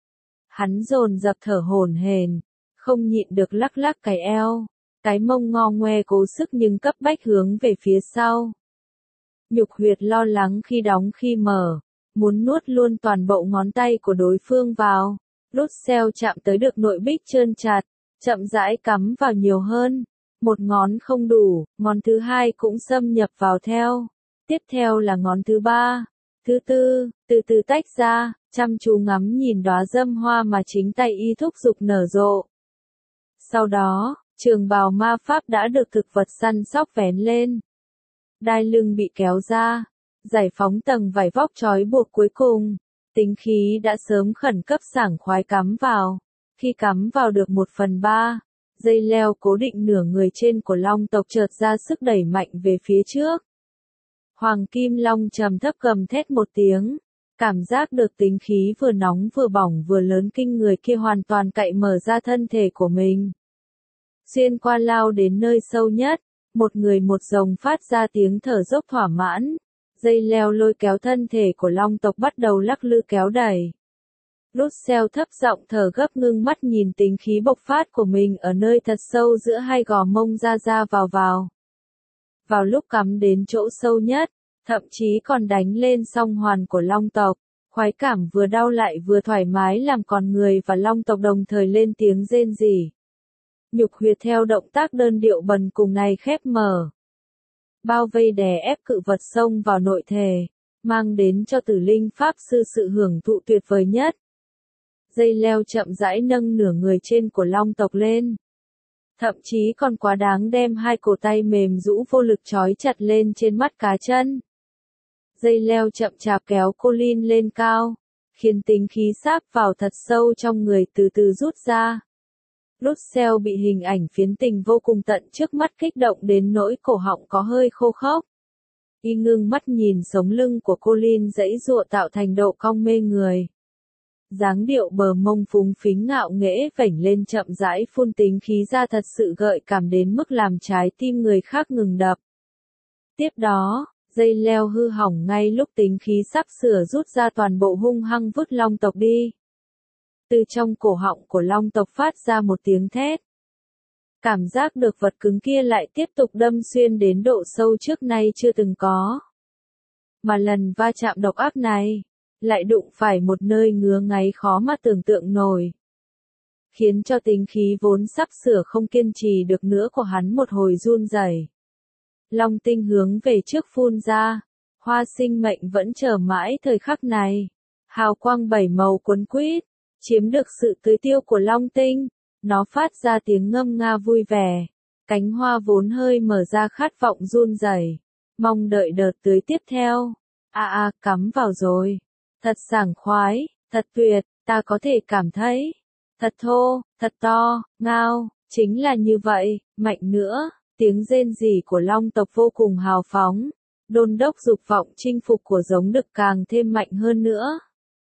Hắn dồn dập thở hổn hển, không nhịn được lắc lắc cái eo, cái mông ngo ngoe cố sức nhưng cấp bách hướng về phía sau. Nhục huyệt lo lắng khi đóng khi mở. Muốn nuốt luôn toàn bộ ngón tay của đối phương vào. Russell chạm tới được nội bích trơn chặt, chậm rãi cắm vào nhiều hơn. Một ngón không đủ, ngón thứ hai cũng xâm nhập vào theo. Tiếp theo là ngón thứ ba, thứ tư, từ từ tách ra, chăm chú ngắm nhìn đóa dâm hoa mà chính tay y thúc giục nở rộ. Sau đó, trường bào ma pháp đã được thực vật săn sóc vén lên. Đai lưng bị kéo ra, giải phóng tầng vải vóc trói buộc cuối cùng. Tính khí đã sớm khẩn cấp sảng khoái cắm vào. Khi cắm vào được 1/3, dây leo cố định nửa người trên của long tộc chợt ra sức đẩy mạnh về phía trước. Hoàng kim long trầm thấp gầm thét một tiếng. Cảm giác được tính khí vừa nóng vừa bỏng vừa lớn kinh người kia hoàn toàn cậy mở ra thân thể của mình. Xuyên qua lao đến nơi sâu nhất, một người một rồng phát ra tiếng thở dốc thỏa mãn. Dây leo lôi kéo thân thể của long tộc bắt đầu lắc lư kéo đẩy. Russell thấp giọng thở gấp ngưng mắt nhìn tính khí bộc phát của mình ở nơi thật sâu giữa hai gò mông ra vào. Vào lúc cắm đến chỗ sâu nhất, thậm chí còn đánh lên song hoàn của long tộc, khoái cảm vừa đau lại vừa thoải mái làm con người và long tộc đồng thời lên tiếng rên rỉ. Nhục huyệt theo động tác đơn điệu bần cùng này khép mở. Bao vây đè ép cự vật xông vào nội thể, mang đến cho tử linh pháp sư sự hưởng thụ tuyệt vời nhất. Dây leo chậm rãi nâng nửa người trên của long tộc lên. Thậm chí còn quá đáng đem hai cổ tay mềm rũ vô lực trói chặt lên trên mắt cá chân. Dây leo chậm chạp kéo Colin lên cao, khiến tính khí sáp vào thật sâu trong người từ từ rút ra. Russell bị hình ảnh phiến tình vô cùng tận trước mắt kích động đến nỗi cổ họng có hơi khô khốc. Y ngưng mắt nhìn sống lưng của Colin giãy giụa tạo thành độ cong mê người. Dáng điệu bờ mông phúng phính ngạo nghễ vểnh lên chậm rãi phun tính khí ra thật sự gợi cảm đến mức làm trái tim người khác ngừng đập. Tiếp đó, dây leo hư hỏng ngay lúc tính khí sắp sửa rút ra toàn bộ hung hăng vứt long tộc đi. Từ trong cổ họng của long tộc phát ra một tiếng thét. Cảm giác được vật cứng kia lại tiếp tục đâm xuyên đến độ sâu trước nay chưa từng có. Mà lần va chạm độc ác này, lại đụng phải một nơi ngứa ngáy khó mà tưởng tượng nổi. Khiến cho tính khí vốn sắp sửa không kiên trì được nữa của hắn một hồi run rẩy. Long tinh hướng về trước phun ra, hoa sinh mệnh vẫn chờ mãi thời khắc này. Hào quang bảy màu cuốn quýt, chiếm được sự tưới tiêu của long tinh, nó phát ra tiếng ngâm nga vui vẻ. Cánh hoa vốn hơi mở ra khát vọng run rẩy, mong đợi đợt tưới tiếp theo. Cắm vào rồi. Thật sảng khoái, thật tuyệt, ta có thể cảm thấy. Thật thô, thật to, ngao, chính là như vậy, mạnh nữa. Tiếng rên rỉ của long tộc vô cùng hào phóng. Đôn đốc dục vọng chinh phục của giống đực càng thêm mạnh hơn nữa.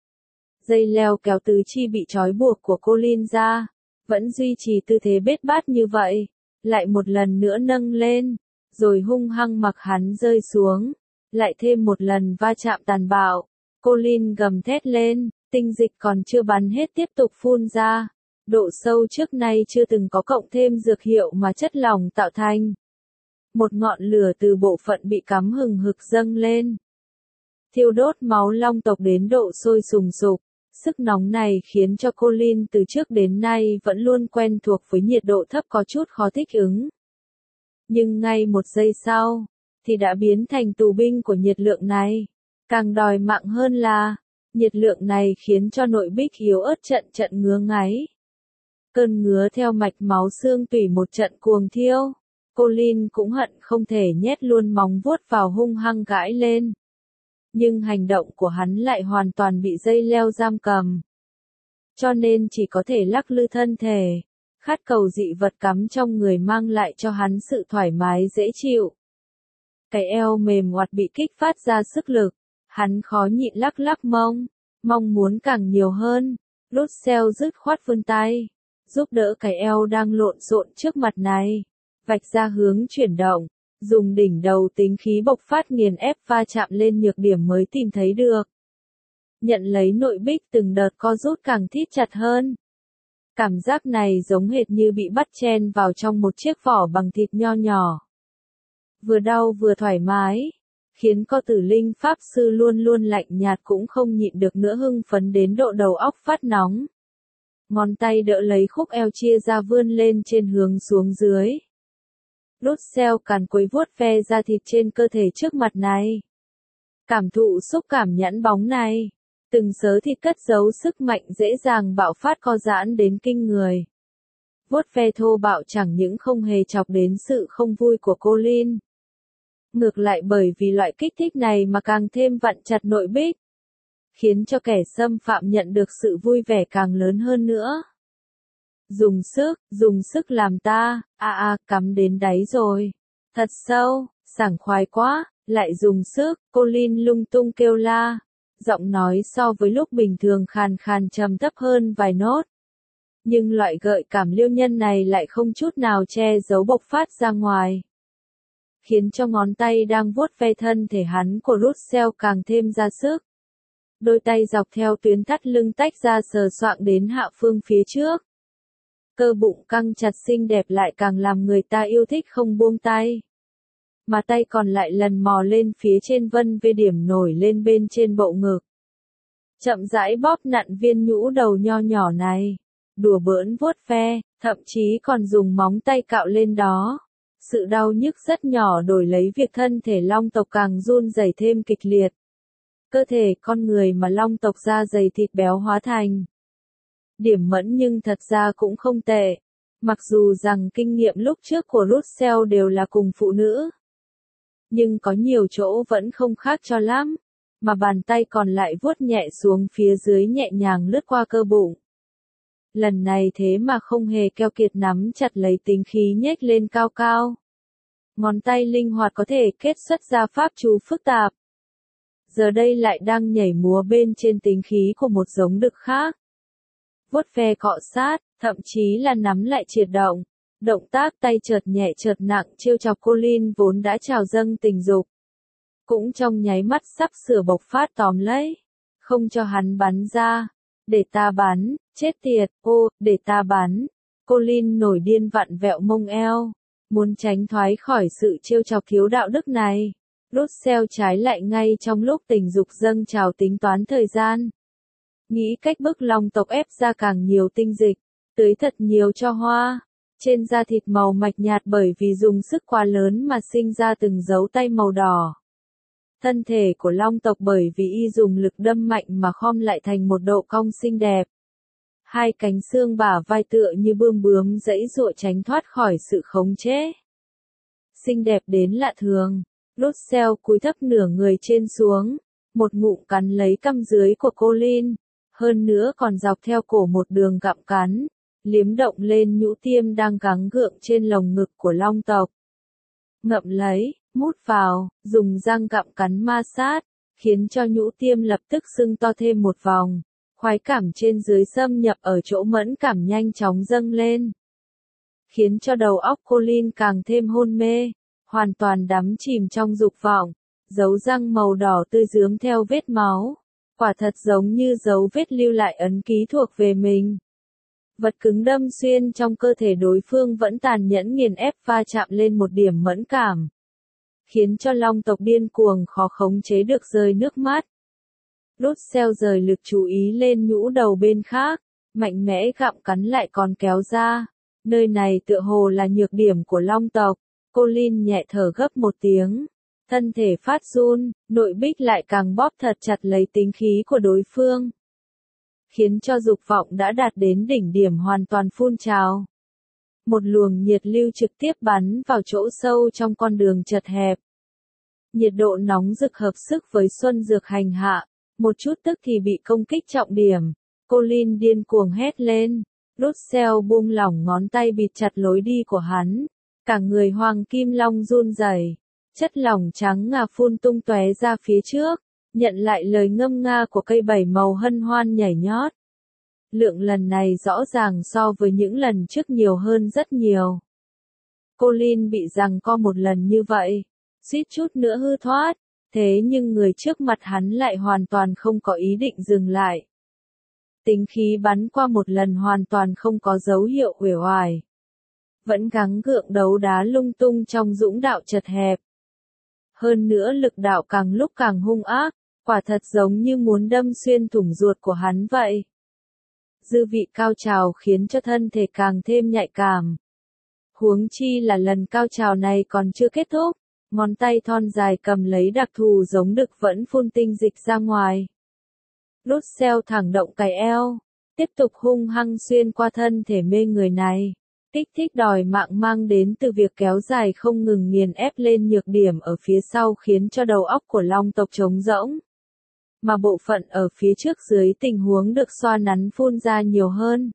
Dây leo kéo tứ chi bị trói buộc của Colin ra, vẫn duy trì tư thế bết bát như vậy, lại một lần nữa nâng lên, rồi hung hăng mặc hắn rơi xuống, lại thêm một lần va chạm tàn bạo. Colin gầm thét lên, tinh dịch còn chưa bắn hết tiếp tục phun ra, độ sâu trước nay chưa từng có cộng thêm dược hiệu mà chất lỏng tạo thành. Một ngọn lửa từ bộ phận bị cắm hừng hực dâng lên, thiêu đốt máu long tộc đến độ sôi sùng sục. Sức nóng này khiến cho Colin từ trước đến nay vẫn luôn quen thuộc với nhiệt độ thấp có chút khó thích ứng. Nhưng ngay một giây sau, thì đã biến thành tù binh của nhiệt lượng này. Càng đòi mạng hơn là, nhiệt lượng này khiến cho nội bích yếu ớt trận ngứa ngáy. Cơn ngứa theo mạch máu xương tủy một trận cuồng thiêu. Colin cũng hận không thể nhét luôn móng vuốt vào hung hăng gãi lên. Nhưng hành động của hắn lại hoàn toàn bị dây leo giam cầm. Cho nên chỉ có thể lắc lư thân thể. Khát cầu dị vật cắm trong người mang lại cho hắn sự thoải mái dễ chịu. Cái eo mềm oặt bị kích phát ra sức lực. Hắn khó nhịn lắc mông, mong muốn càng nhiều hơn. Russell dứt khoát vươn tay, giúp đỡ cái eo đang lộn xộn trước mặt này, vạch ra hướng chuyển động, dùng đỉnh đầu tính khí bộc phát nghiền ép va chạm lên nhược điểm mới tìm thấy được. Nhận lấy nội bích từng đợt co rút càng thít chặt hơn. Cảm giác này giống hệt như bị bắt chen vào trong một chiếc vỏ bằng thịt nho nhỏ. Vừa đau vừa thoải mái. Khiến co tử linh pháp sư luôn luôn lạnh nhạt cũng không nhịn được nữa hưng phấn đến độ đầu óc phát nóng. Ngón tay đỡ lấy khúc eo chia ra vươn lên trên hướng xuống dưới. Russell càn quấy vuốt ve da thịt trên cơ thể trước mặt này, Cảm thụ xúc cảm nhẵn bóng này. Từng sớ thịt cất giấu sức mạnh dễ dàng bạo phát co giãn đến kinh người. Vuốt ve thô bạo chẳng những không hề chọc đến sự không vui của Colin. Ngược lại bởi vì loại kích thích này mà càng thêm vặn chặt nội bích. Khiến cho kẻ xâm phạm nhận được sự vui vẻ càng lớn hơn nữa. Dùng sức làm ta, cắm đến đáy rồi. Thật sâu, sảng khoái quá, lại dùng sức, Colin lung tung kêu la. Giọng nói so với lúc bình thường khàn khàn trầm thấp hơn vài nốt. Nhưng loại gợi cảm liêu nhân này lại không chút nào che giấu bộc phát ra ngoài. Khiến cho ngón tay đang vuốt ve thân thể hắn của Russell càng thêm ra sức. Đôi tay dọc theo tuyến thắt lưng tách ra sờ soạng đến hạ phương phía trước. Cơ bụng căng chặt xinh đẹp lại càng làm người ta yêu thích không buông tay. Mà tay còn lại lần mò lên phía trên vân vê điểm nổi lên bên trên bộ ngực. Chậm rãi bóp nặn viên nhũ đầu nho nhỏ này. Đùa bỡn vuốt ve, thậm chí còn dùng móng tay cạo lên đó. Sự đau nhức rất nhỏ đổi lấy việc thân thể long tộc càng run rẩy thêm kịch liệt. Cơ thể con người mà long tộc da dày thịt béo hóa thành. Điểm mẫn nhưng thật ra cũng không tệ. Mặc dù rằng kinh nghiệm lúc trước của Russell đều là cùng phụ nữ. Nhưng có nhiều chỗ vẫn không khác cho lắm. Mà bàn tay còn lại vuốt nhẹ xuống phía dưới nhẹ nhàng lướt qua cơ bụng. Lần này thế mà không hề keo kiệt nắm chặt lấy tính khí nhếch lên cao cao. Ngón tay linh hoạt có thể kết xuất ra pháp chú phức tạp. Giờ đây lại đang nhảy múa bên trên tính khí của một giống đực khác. Vuốt ve cọ sát, thậm chí là nắm lại triệt động. Động tác tay chợt nhẹ chợt nặng trêu chọc Colin vốn đã trào dâng tình dục. Cũng trong nháy mắt sắp sửa bộc phát tóm lấy. Không cho hắn bắn ra. Để ta bắn, chết tiệt, để ta bắn. Colin nổi điên vặn vẹo mông eo. Muốn tránh thoái khỏi sự trêu chọc thiếu đạo đức này. Russell trái lại ngay trong lúc tình dục dâng trào tính toán thời gian. Nghĩ cách bức long tộc ép ra càng nhiều tinh dịch. Tưới thật nhiều cho hoa. Trên da thịt màu mạch nhạt bởi vì dùng sức quá lớn mà sinh ra từng dấu tay màu đỏ. Thân thể của long tộc bởi vì y dùng lực đâm mạnh mà khom lại thành một độ cong xinh đẹp. Hai cánh xương bả vai tựa như bươm bướm giãy giụa tránh thoát khỏi sự khống chế. Xinh đẹp đến lạ thường. Russell cúi thấp nửa người trên xuống. Một ngụm cắn lấy cằm dưới của Colin. Hơn nữa còn dọc theo cổ một đường gặm cắn. Liếm động lên nhũ tiêm đang gắng gượng trên lồng ngực của long tộc. Ngậm lấy, mút vào, dùng răng gặm cắn ma sát, khiến cho nhũ tiêm lập tức sưng to thêm một vòng. Khoái cảm trên dưới xâm nhập ở chỗ mẫn cảm nhanh chóng dâng lên. Khiến cho đầu óc Colin càng thêm hôn mê, hoàn toàn đắm chìm trong dục vọng. Dấu răng màu đỏ tươi rướm theo vết máu. Quả thật giống như dấu vết lưu lại ấn ký thuộc về mình. Vật cứng đâm xuyên trong cơ thể đối phương vẫn tàn nhẫn nghiền ép va chạm lên một điểm mẫn cảm. Khiến cho long tộc điên cuồng khó khống chế được rơi nước mắt. Russell rời lực chú ý lên nhũ đầu bên khác, mạnh mẽ gặm cắn lại còn kéo ra. Nơi này tựa hồ là nhược điểm của long tộc. Colin nhẹ thở gấp một tiếng. Thân thể phát run, nội bích lại càng bóp thật chặt lấy tính khí của đối phương. Khiến cho dục vọng đã đạt đến đỉnh điểm hoàn toàn phun trào. Một luồng nhiệt lưu trực tiếp bắn vào chỗ sâu trong con đường chật hẹp. Nhiệt độ nóng rực hợp sức với xuân dược hành hạ, một chút tức thì bị công kích trọng điểm. Colin điên cuồng hét lên. Russell buông lỏng ngón tay bịt chặt lối đi của hắn. Cả người hoàng kim long run rẩy, chất lỏng trắng ngà phun tung tóe ra phía trước. Nhận lại lời ngâm nga của cây bảy màu hân hoan nhảy nhót. Lượng lần này rõ ràng so với những lần trước nhiều hơn rất nhiều. Colin bị giằng co một lần như vậy, suýt chút nữa hư thoát, thế nhưng người trước mặt hắn lại hoàn toàn không có ý định dừng lại. Tính khí bắn qua một lần hoàn toàn không có dấu hiệu uể oải. Vẫn gắng gượng đấu đá lung tung trong dũng đạo chật hẹp. Hơn nữa lực đạo càng lúc càng hung ác. Quả thật giống như muốn đâm xuyên thủng ruột của hắn vậy. Dư vị cao trào khiến cho thân thể càng thêm nhạy cảm. Huống chi là lần cao trào này còn chưa kết thúc. Ngón tay thon dài cầm lấy đặc thù giống đực vẫn phun tinh dịch ra ngoài. Russell thẳng động cái eo, tiếp tục hung hăng xuyên qua thân thể mê người này. Kích thích đòi mạng mang đến từ việc kéo dài không ngừng nghiền ép lên nhược điểm ở phía sau khiến cho đầu óc của long tộc trống rỗng. Mà bộ phận ở phía trước dưới tình huống được xoa nắn phun ra nhiều hơn.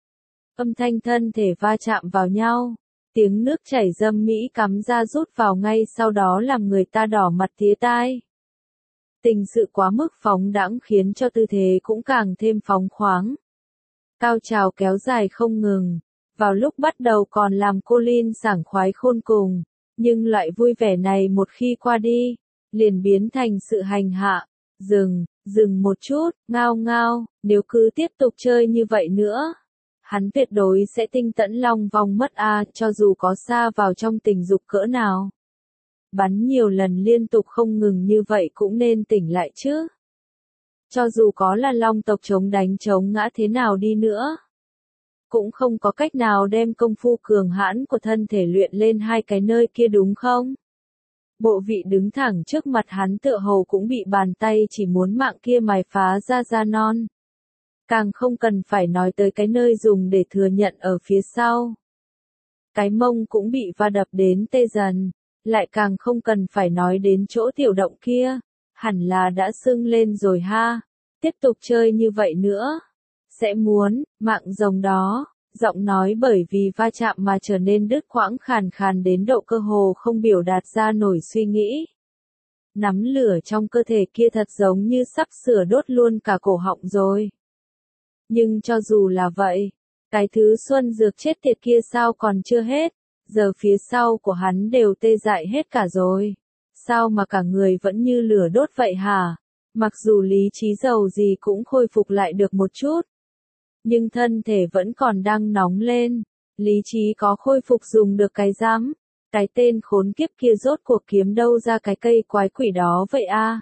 Âm thanh thân thể va chạm vào nhau, tiếng nước chảy dâm mỹ cắm ra rút vào ngay sau đó làm người ta đỏ mặt tía tai. Tình sự quá mức phóng đãng khiến cho tư thế cũng càng thêm phóng khoáng. Cao trào kéo dài không ngừng, vào lúc bắt đầu còn làm Colin sảng khoái khôn cùng, nhưng loại vui vẻ này một khi qua đi, liền biến thành sự hành hạ. Dừng một chút, ngao ngao, nếu cứ tiếp tục chơi như vậy nữa, hắn tuyệt đối sẽ tinh tẫn long vòng mất cho dù có xa vào trong tình dục cỡ nào. Bắn nhiều lần liên tục không ngừng như vậy cũng nên tỉnh lại chứ. Cho dù có là long tộc chống đánh chống ngã thế nào đi nữa, cũng không có cách nào đem công phu cường hãn của thân thể luyện lên hai cái nơi kia đúng không? Bộ vị đứng thẳng trước mặt hắn tựa hồ cũng bị bàn tay chỉ muốn mạng kia mài phá ra da non. Càng không cần phải nói tới cái nơi dùng để thừa nhận ở phía sau. Cái mông cũng bị va đập đến tê dần, lại càng không cần phải nói đến chỗ tiểu động kia, hẳn là đã sưng lên rồi ha, tiếp tục chơi như vậy nữa. Sẽ muốn, mạng rồng đó, giọng nói bởi vì va chạm mà trở nên đứt quãng khàn khàn đến độ cơ hồ không biểu đạt ra nổi suy nghĩ. Nắm lửa trong cơ thể kia thật giống như sắp sửa đốt luôn cả cổ họng rồi. Nhưng cho dù là vậy, cái thứ xuân dược chết tiệt kia sao còn chưa hết, giờ phía sau của hắn đều tê dại hết cả rồi. Sao mà cả người vẫn như lửa đốt vậy hả? Mặc dù lý trí dầu gì cũng khôi phục lại được một chút, nhưng thân thể vẫn còn đang nóng lên. Lý trí có khôi phục dùng được cái rắm. Cái tên khốn kiếp kia rốt cuộc kiếm đâu ra cái cây quái quỷ đó vậy a?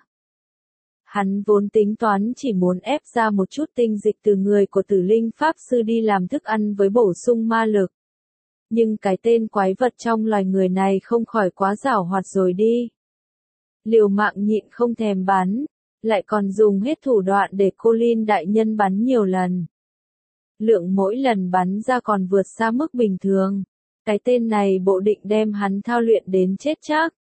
Hắn vốn tính toán chỉ muốn ép ra một chút tinh dịch từ người của Tử Linh Pháp Sư đi làm thức ăn với bổ sung ma lực. Nhưng cái tên quái vật trong loài người này không khỏi quá giảo hoạt rồi đi. Liều mạng nhịn không thèm bắn, lại còn dùng hết thủ đoạn để Colin đại nhân bắn nhiều lần. Lượng mỗi lần bắn ra còn vượt xa mức bình thường. Cái tên này bộ định đem hắn thao luyện đến chết chắc.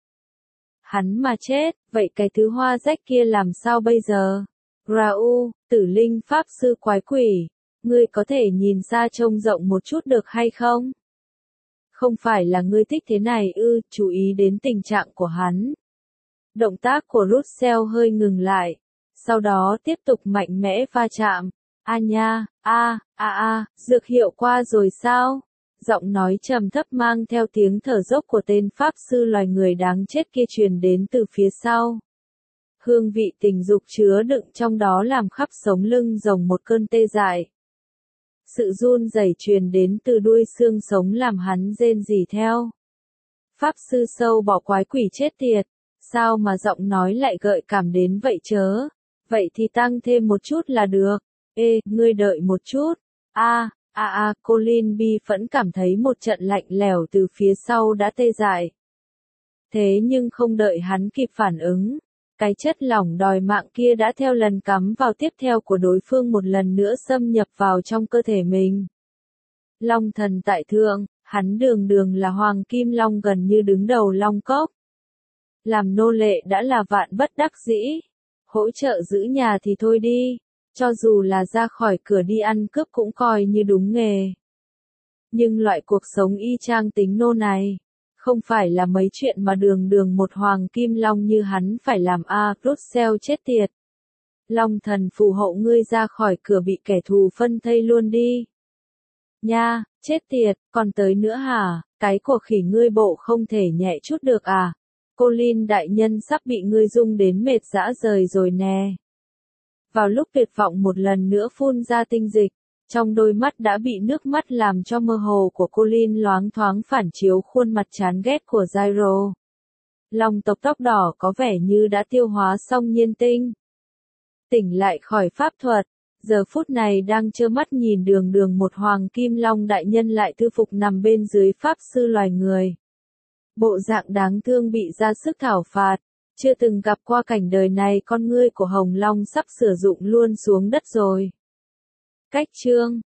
Hắn mà chết, vậy cái thứ hoa rách kia làm sao bây giờ? Raoul, Tử Linh Pháp Sư quái quỷ, ngươi có thể nhìn xa trông rộng một chút được hay không? Không phải là ngươi thích thế này ư, chú ý đến tình trạng của hắn. Động tác của Russell hơi ngừng lại, sau đó tiếp tục mạnh mẽ va chạm. Nha, dược hiệu qua rồi sao? Giọng nói trầm thấp mang theo tiếng thở dốc của tên pháp sư loài người đáng chết kia truyền đến từ phía sau. Hương vị tình dục chứa đựng trong đó làm khắp sống lưng rồng một cơn tê dại. Sự run rẩy truyền đến từ đuôi xương sống làm hắn rên rỉ theo. Pháp sư sâu bỏ quái quỷ chết tiệt, sao mà giọng nói lại gợi cảm đến vậy chớ? Vậy thì tăng thêm một chút là được. Ngươi đợi một chút. Colin bi phẫn cảm thấy một trận lạnh lẽo từ phía sau đã tê dại. Thế nhưng không đợi hắn kịp phản ứng, cái chất lỏng đòi mạng kia đã theo lần cắm vào tiếp theo của đối phương một lần nữa xâm nhập vào trong cơ thể mình. Long thần tại thượng, hắn đường đường là Hoàng Kim Long gần như đứng đầu Long Cốc. Làm nô lệ đã là vạn bất đắc dĩ. Hỗ trợ giữ nhà thì thôi đi. Cho dù là ra khỏi cửa đi ăn cướp cũng coi như đúng nghề. Nhưng loại cuộc sống y chang tính nô này, không phải là mấy chuyện mà đường đường một Hoàng Kim Long như hắn phải làm Russell chết tiệt. Long thần phù hộ ngươi ra khỏi cửa bị kẻ thù phân thây luôn đi. Nha, chết tiệt, còn tới nữa hả? Cái của khỉ ngươi bộ không thể nhẹ chút được à? Colin đại nhân sắp bị ngươi rung đến mệt rã rời rồi nè. Vào lúc tuyệt vọng một lần nữa phun ra tinh dịch, trong đôi mắt đã bị nước mắt làm cho mơ hồ của Colin loáng thoáng phản chiếu khuôn mặt chán ghét của Gyro. Long tộc tóc đỏ có vẻ như đã tiêu hóa xong nhiên tinh. Tỉnh lại khỏi pháp thuật, giờ phút này đang trơ mắt nhìn đường đường một Hoàng Kim Long đại nhân lại thư phục nằm bên dưới pháp sư loài người. bộ dạng đáng thương bị ra sức thảo phạt. Chưa từng gặp qua cảnh đời này, con ngươi của Hồng Long sắp sử dụng luôn xuống đất rồi. Cách chương